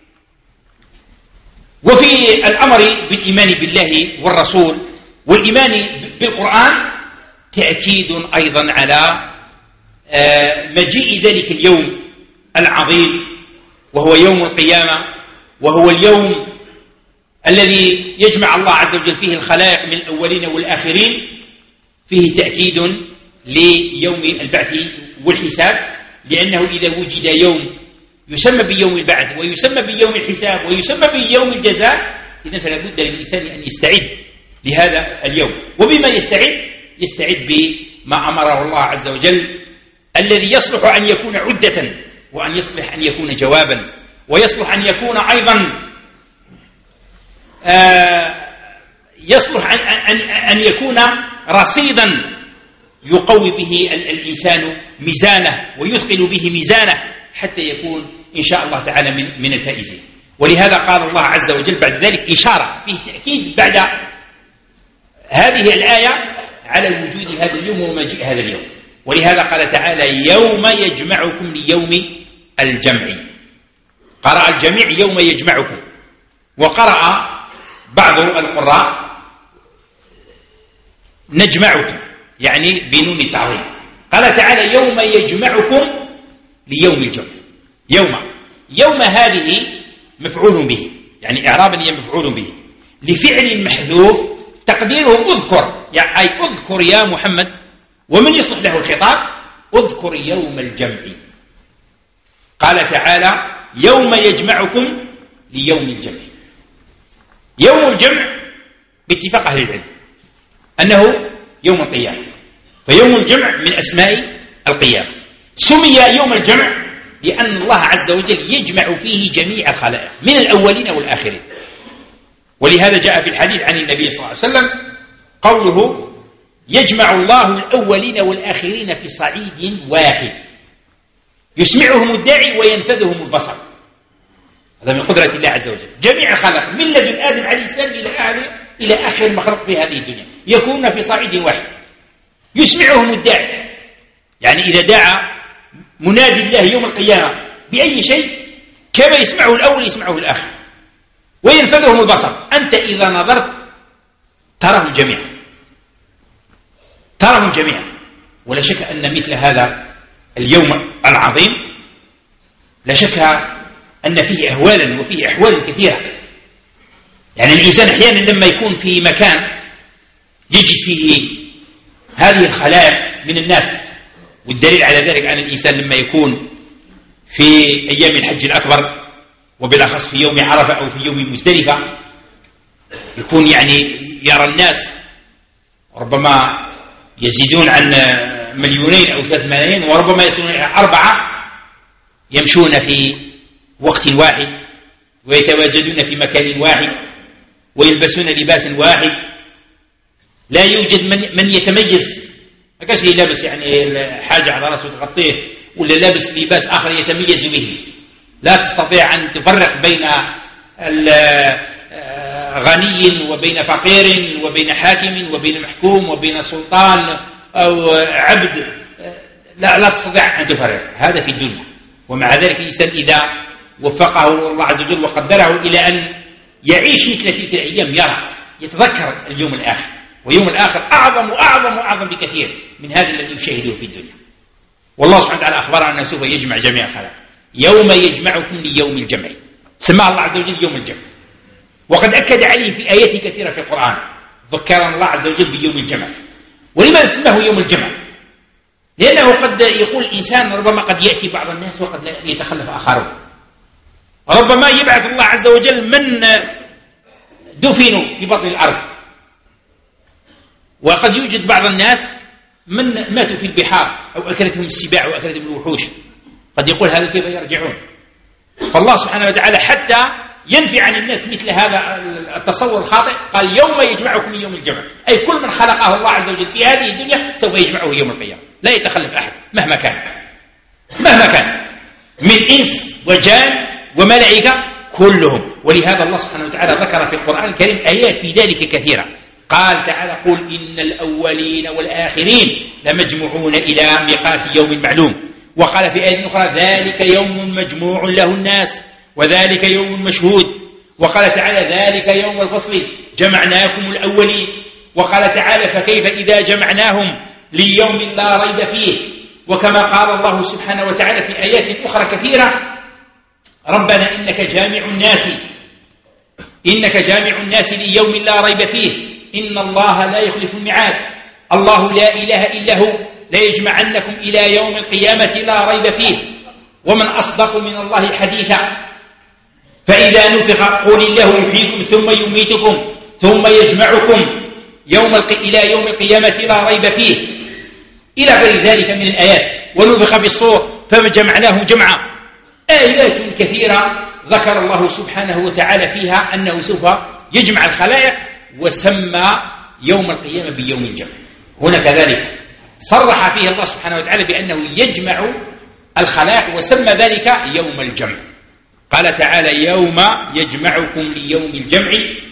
وفي الأمر بالإيمان بالله والرسول والإيمان بالقرآن تأكيد أيضا على مجيء ذلك اليوم العظيم، وهو يوم القيامة، وهو اليوم الذي يجمع الله عز وجل فيه الخلائق من الأولين والآخرين، فيه تأكيد ليوم البعث والحساب، لأنه إذا وجد يوم يسمى بيوم البعث ويسمى بيوم الحساب ويسمى بيوم الجزاء، إذن فلا بد للإنسان أن يستعد لهذا اليوم. وبما يستعد؟ يستعد بما أمره الله عز وجل، الذي يصلح أن يكون عدة، وأن يصلح أن يكون جوابا، ويصلح أن يكون أيضا آه يصلح أن, أن, أن يكون رصيدا يقوي به الإنسان ميزانه ويثقل به ميزانه حتى يكون إن شاء الله تعالى من, من الفائزين. ولهذا قال الله عز وجل بعد ذلك إشارة فيه تأكيد بعد هذه الآية على وجود هذا اليوم ومجيء هذا اليوم. ولهذا قال تعالى يوم يجمعكم ليوم الجمع، قرأ الجميع يوم يجمعكم، وقرأ بعض القراء نجمعكم يعني بنون التعظيم. قال تعالى يوم يجمعكم ليوم الجمع. يوم يوم هذه مفعول به، يعني إعرابا هي مفعول به لفعل محذوف تقديره اذكر، يعني أي اذكر يا محمد، ومن يصلح له الخطاب اذكر يوم الجمع. قال تعالى يوم يجمعكم ليوم الجمع. يوم الجمع باتفاق أهل العلم أنه يوم القيامة، فيوم الجمع من أسماء القيامة. سمي يوم الجمع لأن الله عز وجل يجمع فيه جميع الخلائق من الأولين والآخرين. ولهذا جاء في الحديث عن النبي صلى الله عليه وسلم قوله يجمع الله الأولين والآخرين في صعيد واحد يسمعهم الداعي وينفذهم البصر. هذا من قدرة الله عز وجل. جميع الخلق من لدن آدم عليه السلام إلى إلى آخر مخلوق في هذه الدنيا يكون في صعيد واحد يسمعهم الداعي، يعني إذا دعا منادي الله يوم القيامة بأي شيء كما يسمعه الأول يسمعه الآخر، وينفذهم البصر. أنت إذا نظرت تراهم جميعا، تراهم جميعا. ولا شك أن مثل هذا اليوم العظيم لا شك أن فيه أهوالا وفيه أحوال كثيرة. يعني الإنسان أحيانا لما يكون في مكان يجد فيه هذه الخلائق من الناس، والدليل على ذلك أن الإنسان لما يكون في أيام الحج الأكبر وبالأخص في يوم عرفة أو في يوم مزدلفة يكون يعني يرى الناس ربما يزيدون عن مليونين أو ثلاث ملايين، وربما يصلون إلى أربعة يمشون في وقت واحد ويتواجدون في مكان واحد ويلبسون لباس واحد. لا يوجد من, من يتميز، ما كانش لابس يعني حاجة على رأسه تغطيه ولا لابس لباس آخر يتميز به. لا تستطيع أن تفرق بين غني وبين فقير وبين حاكم وبين محكوم وبين سلطان أو عبد، لا, لا تستطيع أن تفرق هذا في الدنيا. ومع ذلك الإنسان إذا وفقه الله عز وجل وقدره إلى أن يعيش مثل تلك الأيام يرى يتذكر اليوم الآخر، ويوم الآخر أعظم وأعظم وأعظم بكثير من هذا الذي يشاهده في الدنيا. والله سبحانه وتعالى أخبر أنه سوف يجمع جميع الخلائق يوم يجمعكم ليوم الجمع، سماه الله عز وجل يوم الجمع. وقد أكد عليه في آيات كثيرة في القرآن، ذكرنا الله عز وجل بيوم الجمع. ولماذا سماه يوم الجمع؟ لأنه قد يقول الإنسان ربما قد يأتي بعض الناس وقد لا يتخلف آخرون، ربما يبعث الله عز وجل من دفنوا في بطن الأرض، وقد يوجد بعض الناس من ماتوا في البحار أو أكلتهم السباع وأكلتهم الوحوش. قد يقول هذا كيف يرجعون؟ فالله سبحانه وتعالى حتى ينفي عن الناس مثل هذا التصور الخاطئ. قال يوم يجمعكم يوم الجمع، أي كل من خلقه الله عز وجل في هذه الدنيا سوف يجمعه يوم القيامة، لا يتخلف أحد مهما كان مهما كان من إنس وجان وملائكة كلهم. ولهذا الله سبحانه وتعالى ذكر في القرآن الكريم آيات في ذلك كثيرة. قال تعالى قل إن الأولين والآخرين لمجموعون إلى ميقات يوم معلوم. وقال في آية أخرى ذلك يوم مجموع له الناس وذلك يوم مشهود. وقال تعالى ذلك يوم الفصل جمعناكم الأولين. وقال تعالى فكيف إذا جمعناهم ليوم لا ريب فيه. وكما قال الله سبحانه وتعالى في آيات أخرى كثيرة ربنا إنك جامع الناس إنك جامع الناس ليوم لا ريب فيه إن الله لا يخلف الميعاد الله لا إله إلا هو لا يجمعنكم إلى يوم القيامة لا ريب فيه ومن أصدق من الله حديثا فإذا نفخ قل الله يحييكم ثم يميتكم ثم يجمعكم يوم الق... إلى يوم القيامة لا ريب فيه إلى غير ذلك من الآيات. ونفخ في الصور فجمعناهم جمعا. آيات كثيرة ذكر الله سبحانه وتعالى فيها أنه سوف يجمع الخلائق وسمى يوم القيامة بيوم الجمع. هنا كذلك صرح فيه الله سبحانه وتعالى بأنه يجمع الخلائق وسمى ذلك يوم الجمع. قال تعالى يوم يجمعكم ليوم الجمع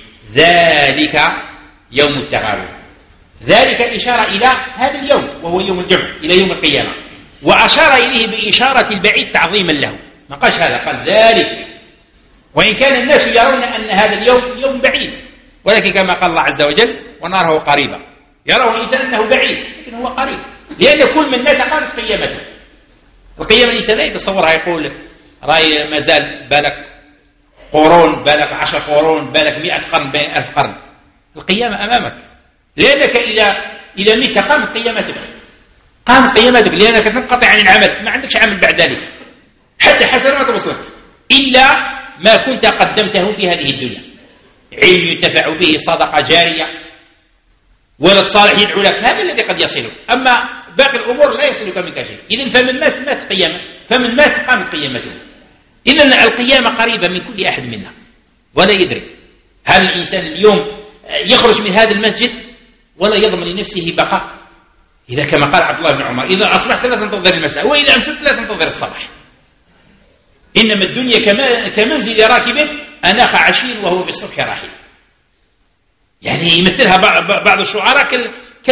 ذلك يوم التغابن. ذلك إشارة إلى هذا اليوم وهو يوم الجمع إلى يوم القيامة. وأشار إليه بإشارة البعيد تعظيما له ما قالش هذا قال ذلك وإن كان الناس يرون أن هذا اليوم يوم بعيد ولكن كما قال الله عز وجل ونراه قريبا يراه الإنسان أنه بعيد لكن هو قريب لأن كل من مات قامت قيامته. القيامة الإنسان لا يتصورها يقول رأي ما زال بالك قرون بالك عشر قرون بالك مئة قرن بين ألف قرن. القيامة أمامك لأنك إذا إذا مت قامت قيامتك قامت قيامتك لأنك تنقطع عن العمل ما عندكش عمل بعد ذلك حتى حسنا ما توصلك إلا ما كنت قدمته في هذه الدنيا علم ينتفع به صدقة جارية ولد صالح يدعو لك هذا الذي قد يصلك. أما باقي الأمور لا يصلك منك شيء. إذن فمن مات مات قيامة فمن مات قامت قيامته. إذن القيامة قريبة من كل أحد منا ولا يدري. هل الإنسان اليوم يخرج من هذا المسجد ولا يضمن لنفسه بقاء إذا كما قال عبد الله بن عمر إذا أصبحت لا تنتظر المساء وإذا أمسكت لا تنتظر الصباح. إنما الدنيا كمنزل راكب أناخ عشير وهو بالصبح راحل. يعني يمثلها بعض الشعراء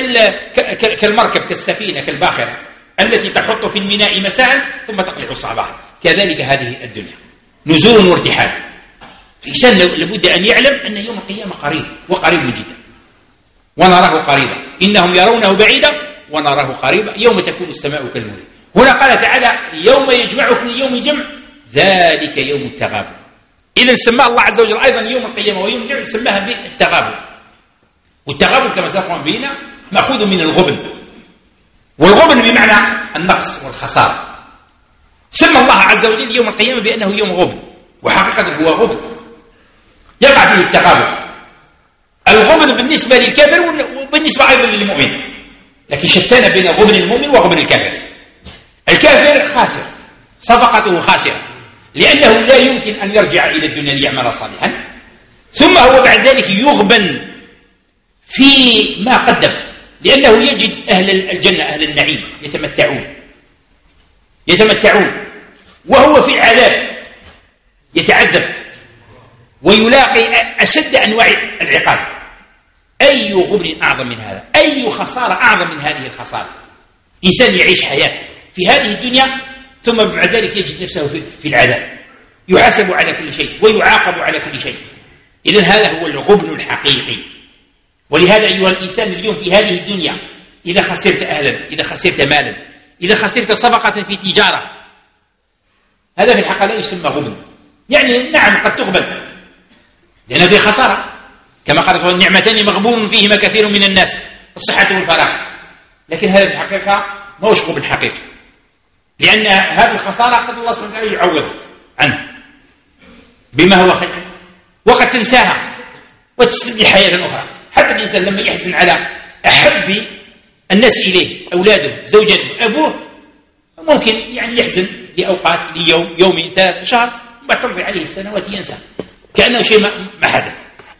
كالمركب كالسفينة كالباخرة التي تحط في الميناء مساء ثم تقلع صباحا. كذلك هذه الدنيا نزول وارتحال. الإنسان لابد أن يعلم أن يوم القيامة قريب وقريب جدا ونراه قريبا إنهم يرونه بعيدا ونراه قريبا يوم تكون السماء كالمهل. هنا قال تعالى يوم يجمعكم ليوم الجمع ذلك يوم التغابن. إذن سماه الله عز وجل أيضا يوم القيامة ويوم الجمع سماها بالتغابن. والتغابن كما سيقوم بنا مأخوذ من الغبن والغبن بمعنى النقص والخسارة. سمى الله عز وجل يوم القيامة بأنه يوم غبن وحقيقة هو غبن يقع فيه التغابن. الغبن بالنسبة للكافر وبالنسبة أيضا للمؤمن لكن شتان بين غبن المؤمن وغبن الكافر. الكافر خاسر صفقته خاسرة لأنه لا يمكن أن يرجع إلى الدنيا ليعمل صالحا ثم هو بعد ذلك يغبن في ما قدم لأنه يجد أهل الجنة أهل النعيم يتمتعون يتمتعون وهو في العذاب يتعذب ويلاقي أشد أنواع العقاب. أي غبن أعظم من هذا؟ أي خسارة أعظم من هذه الخسارة؟ إنسان يعيش حياة في هذه الدنيا ثم بعد ذلك يجد نفسه في العذاب يحاسب على كل شيء ويعاقب على كل شيء. إذن هذا هو الغبن الحقيقي. ولهذا أيها الإنسان اليوم في هذه الدنيا إذا خسرت أهلا إذا خسرت مالا إذا خسرت صفقة في تجارة هذا في الحقيقة لا يسمى غبن. يعني نعم قد تغبن لأن في خسارة كما قالت النعمتان مغبون فيهما كثير من الناس الصحة والفراغ لكن هذا في الحقيقة ما هوش غبن حقيقي لأن هذه الخسارة قد الله سبحانه وتعالى يعوض عنها بما هو خير وقد تنساها وتستبدل حياة أخرى. حتى الإنسان لما يحزن على أحب الناس إليه أولاده زوجته أبوه ممكن يعني يحزن لأوقات ليوم يومين ثلاث شهر وبعد تمضي عليه السنوات ينسى كأنه شيء ما حدث.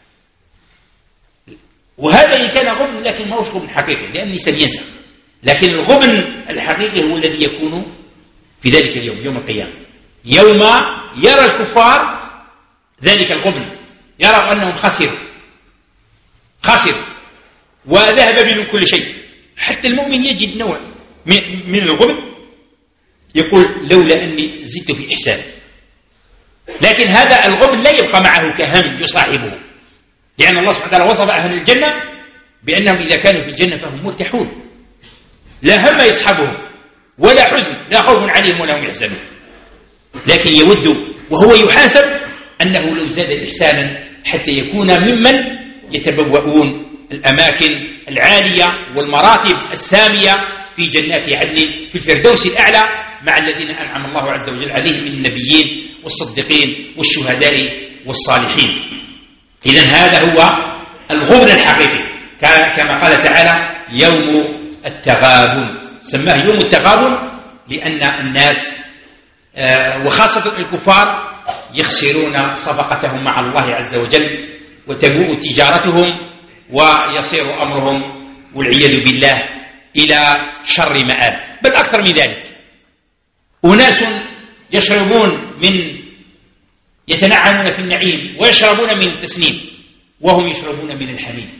وهذا إن كان غبن لكن ما هوش غبن حقيقي، لأن الإنسان ينسى. لكن الغبن الحقيقي هو الذي يكون في ذلك اليوم، يوم القيامة، يوم يرى الكفار ذلك الغبن، يرى أنهم خسروا خسروا وذهب بهم كل شيء. حتى المؤمن يجد نوع من الغبن، يقول لولا أني زدت في إحسان. لكن هذا الغبن لا يبقى معه كهم يصاحبه، لأن الله سبحانه وتعالى وصف أهل الجنة بأنهم إذا كانوا في الجنة فهم مرتاحون، لا هم يصحبهم ولا حزن، لا خوف عليهم ولا هم يحزنون. لكن يود وهو يحاسب أنه لو زاد إحسانا حتى يكون ممن يتبوؤون الأماكن العالية والمراتب السامية في جنات عدن في الفردوس الأعلى مع الذين أنعم الله عز وجل عليهم من النبيين والصديقين والشهداء والصالحين. إذن هذا هو الغبن الحقيقي، كما قال تعالى يوم التغابن. سماه يوم التغابن لأن الناس وخاصة الكفار يخسرون صفقتهم مع الله عز وجل وتبوء تجارتهم ويصير أمرهم والعياذ بالله إلى شر مآب. بل أكثر من ذلك، أناس يشربون من يتنعمون في النعيم ويشربون من التسنيم وهم يشربون من الحميم.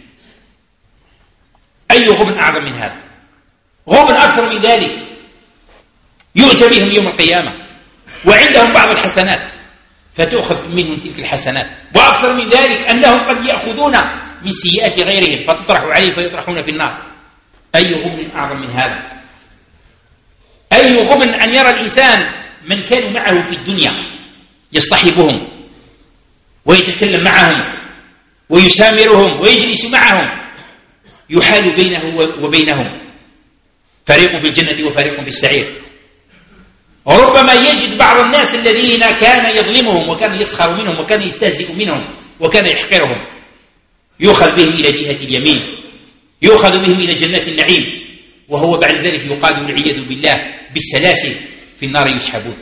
أي غبن أعظم من هذا؟ غبن أكثر من ذلك يؤتى بهم يوم القيامة وعندهم بعض الحسنات فتؤخذ منهم تلك الحسنات، وأكثر من ذلك أنهم قد يأخذون من سيئات غيرهم فتطرح عليه فيطرحون في النار. أي غبن أعظم من هذا؟ أي غبن أن يرى الإنسان من كانوا معه في الدنيا يصطحبهم ويتكلم معهم ويسامرهم ويجلس معهم، يحال بينه وبينهم فريق في الجنة وفريق في السعير. وربما يجد بعض الناس الذين كان يظلمهم وكان يسخر منهم وكان يستهزئ منهم وكان يحقرهم، يؤخذ بهم إلى جهة اليمين، يؤخذ بهم إلى جنات النعيم، وهو بعد ذلك يقاد والعياذ بالله بالسلاسل في النار يسحبون.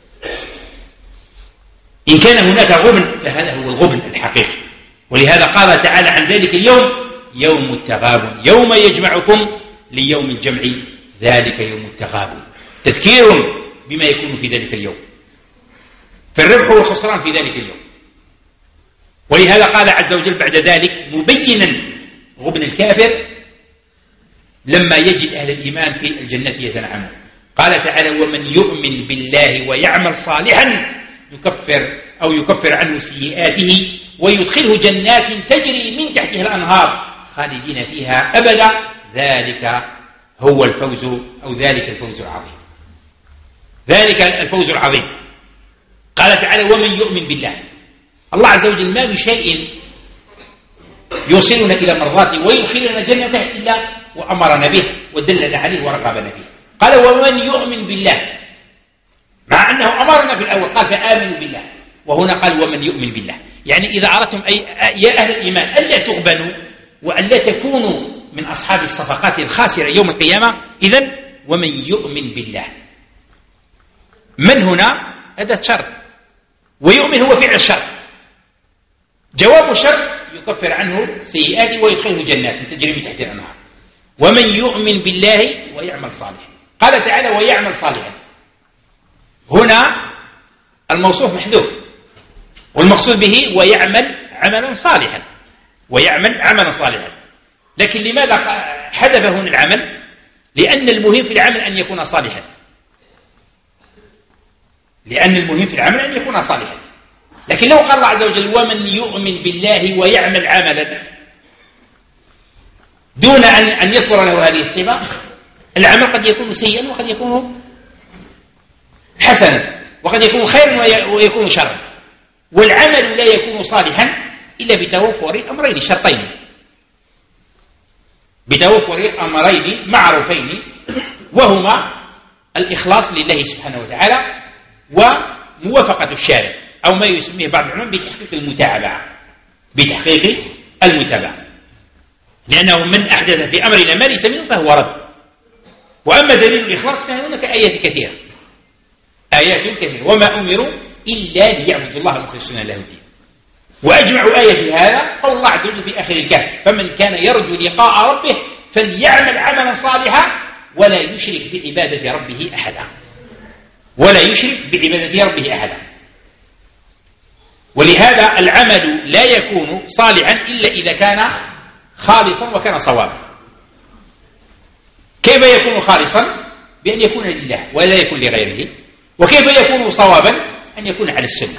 إن كان هناك غبن فهذا هو الغبن الحقيقي. ولهذا قال تعالى عن ذلك اليوم يوم التغابن، يوم يجمعكم ليوم الجمع ذلك يوم التغابن، تذكير بما يكون في ذلك اليوم، في الربح والخسران في ذلك اليوم. ولهذا قال عز وجل بعد ذلك مبينا غبن الكافر لما يجد أهل الإيمان في الجنة يتنعمون، قال تعالى ومن يؤمن بالله ويعمل صالحا يكفر أو يكفر عنه سيئاته ويدخله جنات تجري من تحتها الأنهار خالدين فيها أبدا ذلك هو الفوز أو ذلك الفوز العظيم، ذلك الفوز العظيم. قال تعالى ومن يؤمن بالله، الله عز وجل ما بشيء يوصلنا إلى مرضاته ويدخلنا جنته إلا وأمرنا به ودلنا عليه ورغبنا فيه. قال ومن يؤمن بالله، مع أنه أمرنا في الأول قال فآمنوا بالله، وهنا قال ومن يؤمن بالله. يعني إذا أردتم أي يا أهل الإيمان ألا تغبنوا وألا تكونوا من أصحاب الصفقات الخاسرة يوم القيامة، إذن ومن يؤمن بالله. من هنا أداة شرط، ويؤمن هو فعل الشرط، جواب الشرط يكفر عنه سيئاته ويدخله جنات تجري من تحت الأنهار. ومن يؤمن بالله ويعمل صالحا، قال تعالى ويعمل صالحا، هنا الموصوف محذوف والمقصود به ويعمل عملا صالحا، ويعمل عملا صالحا. لكن لماذا حذف هنا العمل؟ لأن المهم في العمل أن يكون صالحا، لأن المهم في العمل أن يكون صالحا. لكن لو قال الله عز وجل ومن يؤمن بالله ويعمل عملا دون أن أن يذكر له هذه الصفة، العمل قد يكون سيئا وقد يكون حسنا وقد يكون خيرا ويكون شرا، والعمل لا يكون صالحا إلا بتوفر أمرين شرطين، بتوفر أمرين معروفين، وهما الإخلاص لله سبحانه وتعالى وموافقة الشارع، أو ما يسميه بعض العلماء بتحقيق المتابعة، بتحقيق المتابعة، لأنه من أحدث في أمرنا ما ليس منه فهو رد. وأما دليل الإخلاص فهناك آيات كثيرة، آيات كثيرة، وما أمروا إلا ليعبدوا الله مخلصين له الدين. وأجمع آية في هذا قول الله عز وجل في آخر الكهف: فمن كان يرجو لقاء ربه فليعمل عملا صالحا ولا يشرك بعبادة ربه أحدا ولا يشرك بعبادة ربه أحدا. ولهذا العمل لا يكون صالحا إلا إذا كان خالصا وكان صوابا. كيف يكون خالصا؟ بأن يكون لله ولا يكون لغيره. وكيف يكون صوابا؟ أن يكون على السنة.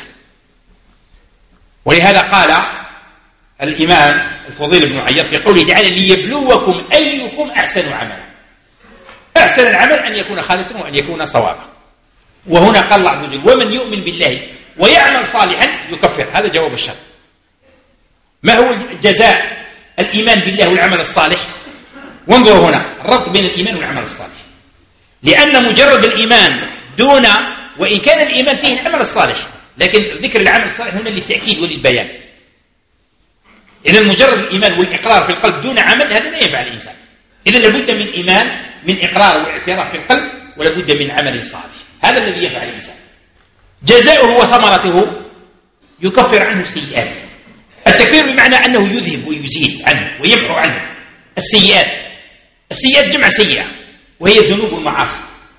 ولهذا قال الإمام الفضيل بن عياض في قوله تعالى: ليبلوكم أيكم أحسن عملا. أحسن العمل أن يكون خالصا وأن يكون صوابا. وهنا قال الله عز وجل: ومن يؤمن بالله ويعمل صالحا يكفر. هذا جواب الشرط. ما هو جزاء الإيمان بالله والعمل الصالح؟ وانظروا هنا الربط بين الإيمان والعمل الصالح، لأن مجرد الإيمان دون، وإن كان الإيمان فيه العمل الصالح، لكن ذكر العمل الصالح هنا للتأكيد وللبيان. إذا مجرد الإيمان والإقرار في القلب دون عمل هذا لا ينفع الإنسان. إذا لابد من إيمان، من إقرار واعتراف في القلب، ولابد من عمل صالح. هذا الذي ينفع الإنسان. جزاؤه وثمرته يكفر عنه سيئاته. التكفير بمعنى أنه يذهب ويزيل عنه ويمحو عنه السيئات. السيئات جمع سيئة وهي الذنوب والمعاصي.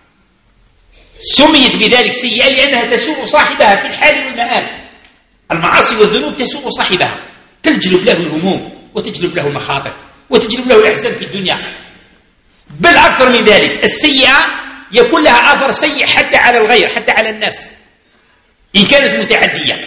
سميت بذلك سيئة لأنها تسوء صاحبها في الحال والمآل. المعاصي والذنوب تسوء صاحبها، تجلب له الهموم وتجلب له المخاطر وتجلب له الأحزان في الدنيا. بل أكثر من ذلك، السيئة يكون لها أثر سيء حتى على الغير، حتى على الناس إن كانت متعدية.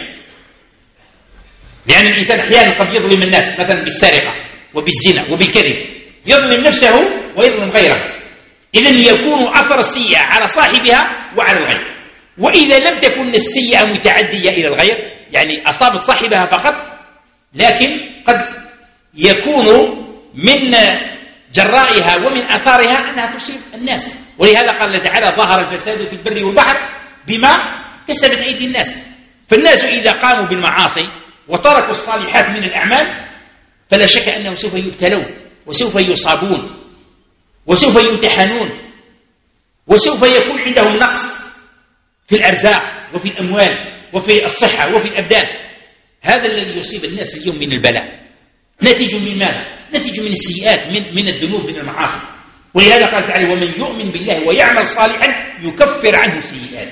لأن الإنسان أحيانا قد يظلم الناس مثلا بالسرقة وبالزنا وبالكذب، يظلم نفسه ويظلم غيره. إذن يكون أثر السيئة على صاحبها وعلى الغير. وإذا لم تكن السيئة متعدية إلى الغير، يعني أصابت صاحبها فقط، لكن قد يكون من جرائها ومن أثارها أنها تصيب الناس. ولهذا قال الله تعالى: ظهر الفساد في البر والبحر بما كسبت أيدي الناس. فالناس إذا قاموا بالمعاصي وتركوا الصالحات من الأعمال فلا شك أنهم سوف يبتلون وسوف يصابون وسوف يمتحنون وسوف يكون عندهم نقص في الأرزاق وفي الأموال وفي الصحة وفي الأبدان. هذا الذي يصيب الناس اليوم من البلاء نتيج من ماذا؟ نتيج من السيئات، من, من الذنوب، من المعاصي. ولهذا قال تعالى: ومن يؤمن بالله ويعمل صالحا يكفر عنه سيئاته.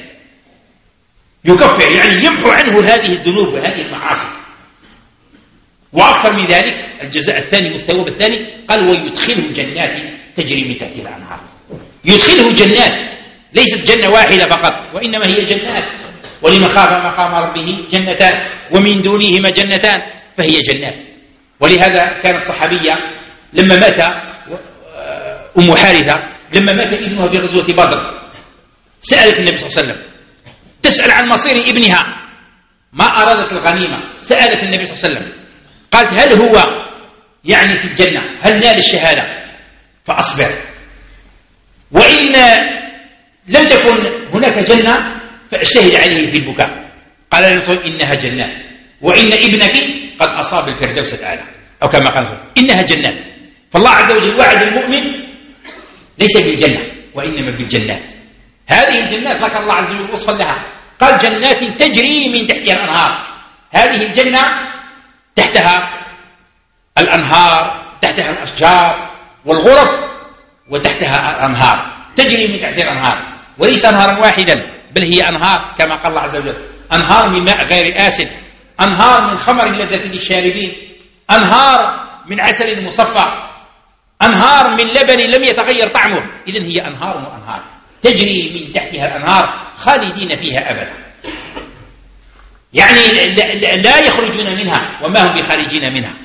يكفر يعني يمحو عنه هذه الذنوب وهذه المعاصي. وأكثر من ذلك الجزاء الثاني والثواب الثاني قال: ويدخله جنات تجري من تحتها الأنهار. يدخله جنات، ليست جنة واحدة فقط، وإنما هي جنات. ولمن خاف مقام ربه جنتان ومن دونهما جنتان، فهي جنات. ولهذا كانت صحابية لما مات أم حارثة، لما مات ابنها في غزوة بدر، سألت النبي صلى الله عليه وسلم، تسأل عن مصير ابنها، ما أرادت الغنيمة. سألت النبي صلى الله عليه وسلم قالت: هل هو يعني في الجنة؟ هل نال الشهادة؟ فأصبر. وإن لم تكن هناك جنة فاجتهد عليه في البكاء. قال الرسول: إنها جنات، وإن ابنك قد أصاب الفردوس الأعلى، أو كما قال الرسول: إنها جنات. فالله عز وجل وعد المؤمن ليس بالجنة وإنما بالجنات. هذه الجنات ذكر الله عز وجل وصفا لها، قال: جنات تجري من تحتها الأنهار. هذه الجنة تحتها الأنهار، تحتها الأشجار والغرف، وتحتها الأنهار تجري من تحتها الأنهار. وليس أنهارا واحدا، بل هي أنهار كما قال الله عز وجل: أنهار من ماء غير آسن، أنهار من خمر لذة للشاربين، أنهار من عسل مصفى، أنهار من لبن لم يتغير طعمه. إذن هي أنهار وأنهار تجري من تحتها الأنهار خالدين فيها أبدا، يعني لا يخرجون منها وما هم بخارجين منها.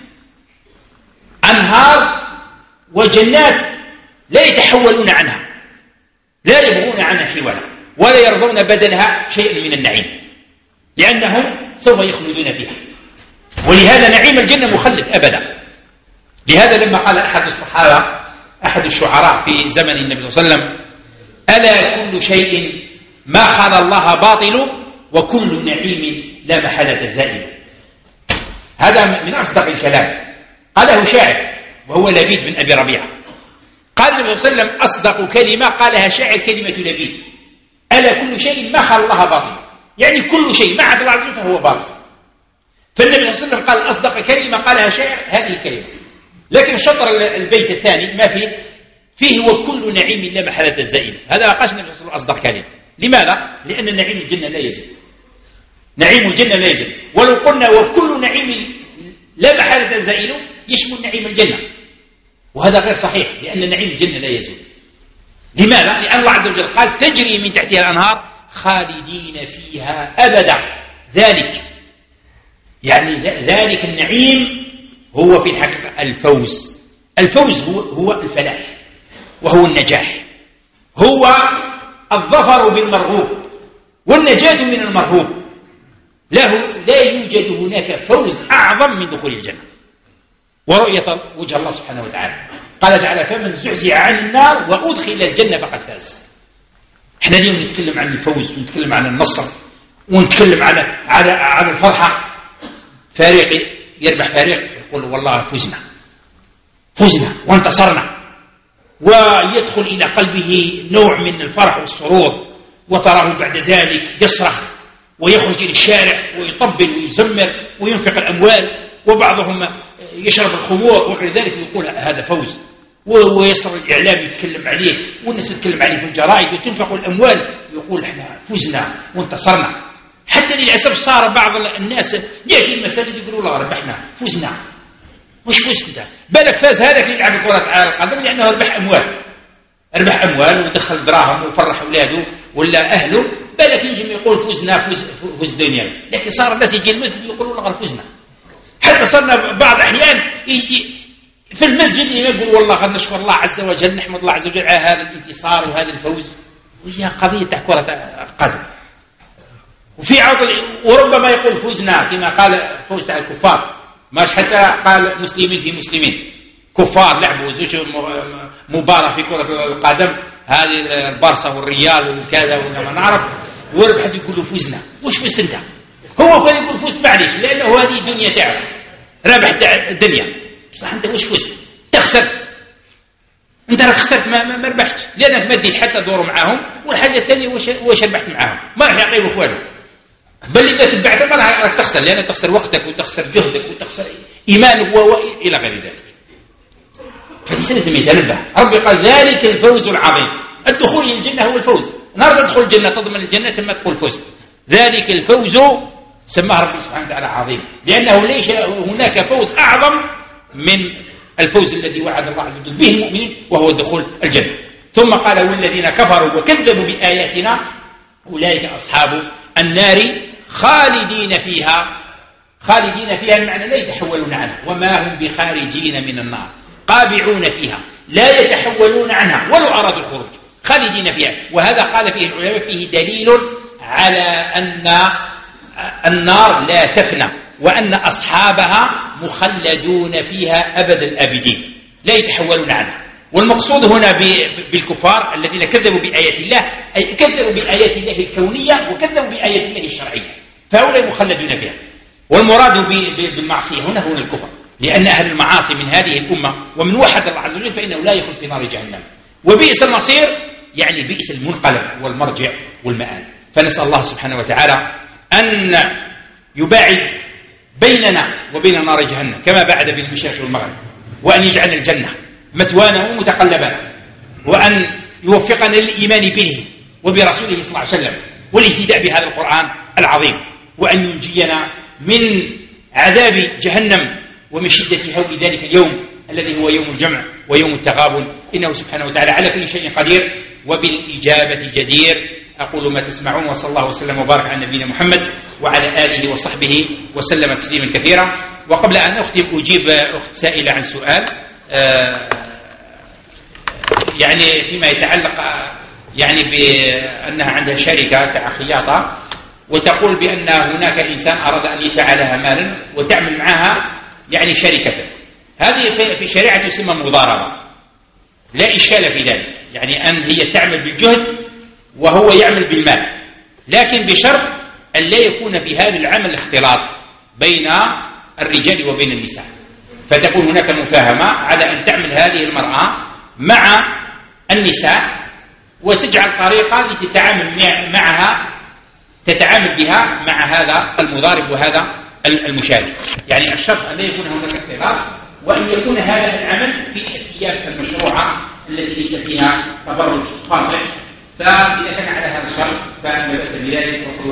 أنهار وجنات لا يتحولون عنها، لا يبغون عنها حولا، ولا يرضون بدلها شيئا من النعيم، لأنهم سوف يخلدون فيها. ولهذا نعيم الجنة مخلد أبدا. لهذا لما قال أحد الصحابة، أحد الشعراء في زمن النبي صلى الله عليه وسلم: ألا كل شيء ما خلا الله باطل، وكل نعيم لا محالة زائل. هذا من أصدق الكلام، قاله شاعر وهو لبيد بن أبي ربيعة. قال النبي صلى الله عليه وسلم: أصدق كلمة قالها شاعر كلمة لبيد: ألا كل شيء ما خلا الله باطل، يعني كل شيء ما عدا الله عز وجل فهو باطل. فالنبي صلى الله عليه وسلم قال أصدق كلمة قالها شاعر هذه الكلمة. لكن شطر البيت الثاني ما فيه فيه وكل نعيم لا محالة زائل. هذا قاش النبي صلى الله عليه وسلم أصدق كلمة. لماذا؟ لأن نعيم الجنة لا يزول، نعيم الجنة لا يزول. ولو قلنا وكل نعيم لا محالة زائل يشمل نعيم الجنة، وهذا غير صحيح، لأن نعيم الجنة لا يزول. لماذا؟ لأن الله عز وجل قال تجري من تحتها الأنهار خالدين فيها أبدا. ذلك يعني ذلك النعيم هو في الحقيقة الفوز. الفوز هو, هو الفلاح وهو النجاح، هو الظفر بالمرغوب والنجاة من المرهوب. لا, لا يوجد هناك فوز أعظم من دخول الجنة ورؤية وجه الله سبحانه وتعالى. قال تعالى فمن زعزع عن النار وأدخل الجنة فقد فاز. احنا اليوم نتكلم عن الفوز ونتكلم عن النصر ونتكلم على على على الفرحة. فريق يربح فريق يقول والله فزنا فزنا وانتصرنا، ويدخل إلى قلبه نوع من الفرح والسرور، وتراه بعد ذلك يصرخ ويخرج إلى الشارع ويطبل ويزمر وينفق الأموال، وبعضهم يشرب الخمور وغير ذلك ويقول هذا فوز، ويصر الإعلام يتكلم عليه والناس تتكلم عليه في الجرائد وتنفق الأموال ويقول احنا فزنا وانتصرنا. حتى للأسف صار بعض الناس يأتي المساجد يقولوا الله ربحنا فزنا. وش فزت انت؟ بالك فاز هذاك يلعب كرة القدم لأنه ربح أموال، ربح أموال ودخل دراهم وفرح أولاده ولا أهله، بالك يجي يقول فزنا فوز, فوز دنيا. لكن صار الناس يجي المسجد يقولوا الله فزنا. حتى صرنا بعض الأحيان يجي في المسجد يقول والله قد نشكر الله عز وجل، نحمد الله عز وجل على هذا الانتصار وهذا الفوز، وهي قضية تاع كرة القدم. وفي عطل وربما يقول فوزنا كما قال فوز تاع الكفار، ماش حتى قال مسلمين في مسلمين، كفار لعبوا زوج مباراة في كرة القدم، هذه البارسا والريال وكذا وما نعرف، وربح حد يقول له فوزنا. وش فزت انت؟ هو كان يقول فزت معليش لأنه هذه الدنيا تاعه، رابح الدنيا، بصح انت وش فزت؟ خسرت. انت راك خسرت، ما, ما, ما ربحتش، لانك ما ديت حتى دور معاهم. والحاجه الثانيه واش واش ربحت معاهم؟ ما راح يعطيوك والو، بل اذا تبعته ما راح تخسر، لان تخسر وقتك وتخسر جهدك وتخسر ايمانك والى غير ذلك. فالانسان لازم يتنبه. ربي قال ذلك الفوز العظيم. الدخول الى الجنه هو الفوز. نار تدخل الجنه تضمن الجنه ثم تقول فزت. ذلك الفوز سماه ربي سبحانه وتعالى عظيم، لانه ليس هناك فوز اعظم من الفوز الذي وعد الله عز وجل به المؤمنين وهو دخول الجنة. ثم قال والذين كفروا وكذبوا بآياتنا أولئك أصحاب النار خالدين فيها. خالدين فيها بمعنى لا يتحولون عنها، وما هم بخارجين من النار، قابعون فيها لا يتحولون عنها ولو أرادوا الخروج، خالدين فيها. وهذا قال فيه العلماء فيه دليل على أن النار لا تفنى، وأن أصحابها مخلدون فيها أبد الآبدين لا يتحولون عنها. والمقصود هنا بالكفار الذين كذبوا بآيات الله، أي كذبوا بآيات الله الكونية وكذبوا بآيات الله الشرعية، فهؤلاء مخلدون بها. والمراد بالمعصية هنا هو الكفر، لأن أهل المعاصي من هذه الأمة ومن وحد الله عز وجل فإنه لا يخلد في نار جهنم. وبئس المصير يعني بئس المنقلب والمرجع والمآل. فنسأل الله سبحانه وتعالى أن يباعد بيننا وبين نار جهنم كما بعد بين المشرق والمغرب، وأن يجعل الجنة مثوانا ومتقلبنا، وأن يوفقنا للإيمان به وبرسوله صلى الله عليه وسلم والاهتداء بهذا القرآن العظيم، وأن ينجينا من عذاب جهنم ومن شدة هول ذلك اليوم الذي هو يوم الجمع ويوم التغابن، إنه سبحانه وتعالى على كل شيء قدير وبالإجابة جدير. أقول ما تسمعون، وصلى الله وسلم وبارك على نبينا محمد وعلى آله وصحبه وسلم تسليما كثيرا. وقبل أن أختم أجيب أخت سائلة عن سؤال يعني فيما يتعلق يعني بأنها عندها شركة تاع خياطة، وتقول بأن هناك إنسان أراد أن يدفع لها مالا وتعمل معها يعني شركة. هذه في شريعة تسمى مضاربة، لا إشكال في ذلك، يعني أن هي تعمل بالجهد وهو يعمل بالمال، لكن بشرط أن لا يكون في هذا العمل اختلاط بين الرجال وبين النساء. فتكون هناك مفاهمة على أن تعمل هذه المرأة مع النساء وتجعل طريقة لتتعامل معها تتعامل بها مع هذا المضارب وهذا المشارك. يعني الشرط أن لا يكون هناك اختلاط، وأن يكون هذا العمل في الأيام المشروعة التي ليس فيها تبرج قاطع. فإذا كان على هذا الشرط فلا بأس بذلك.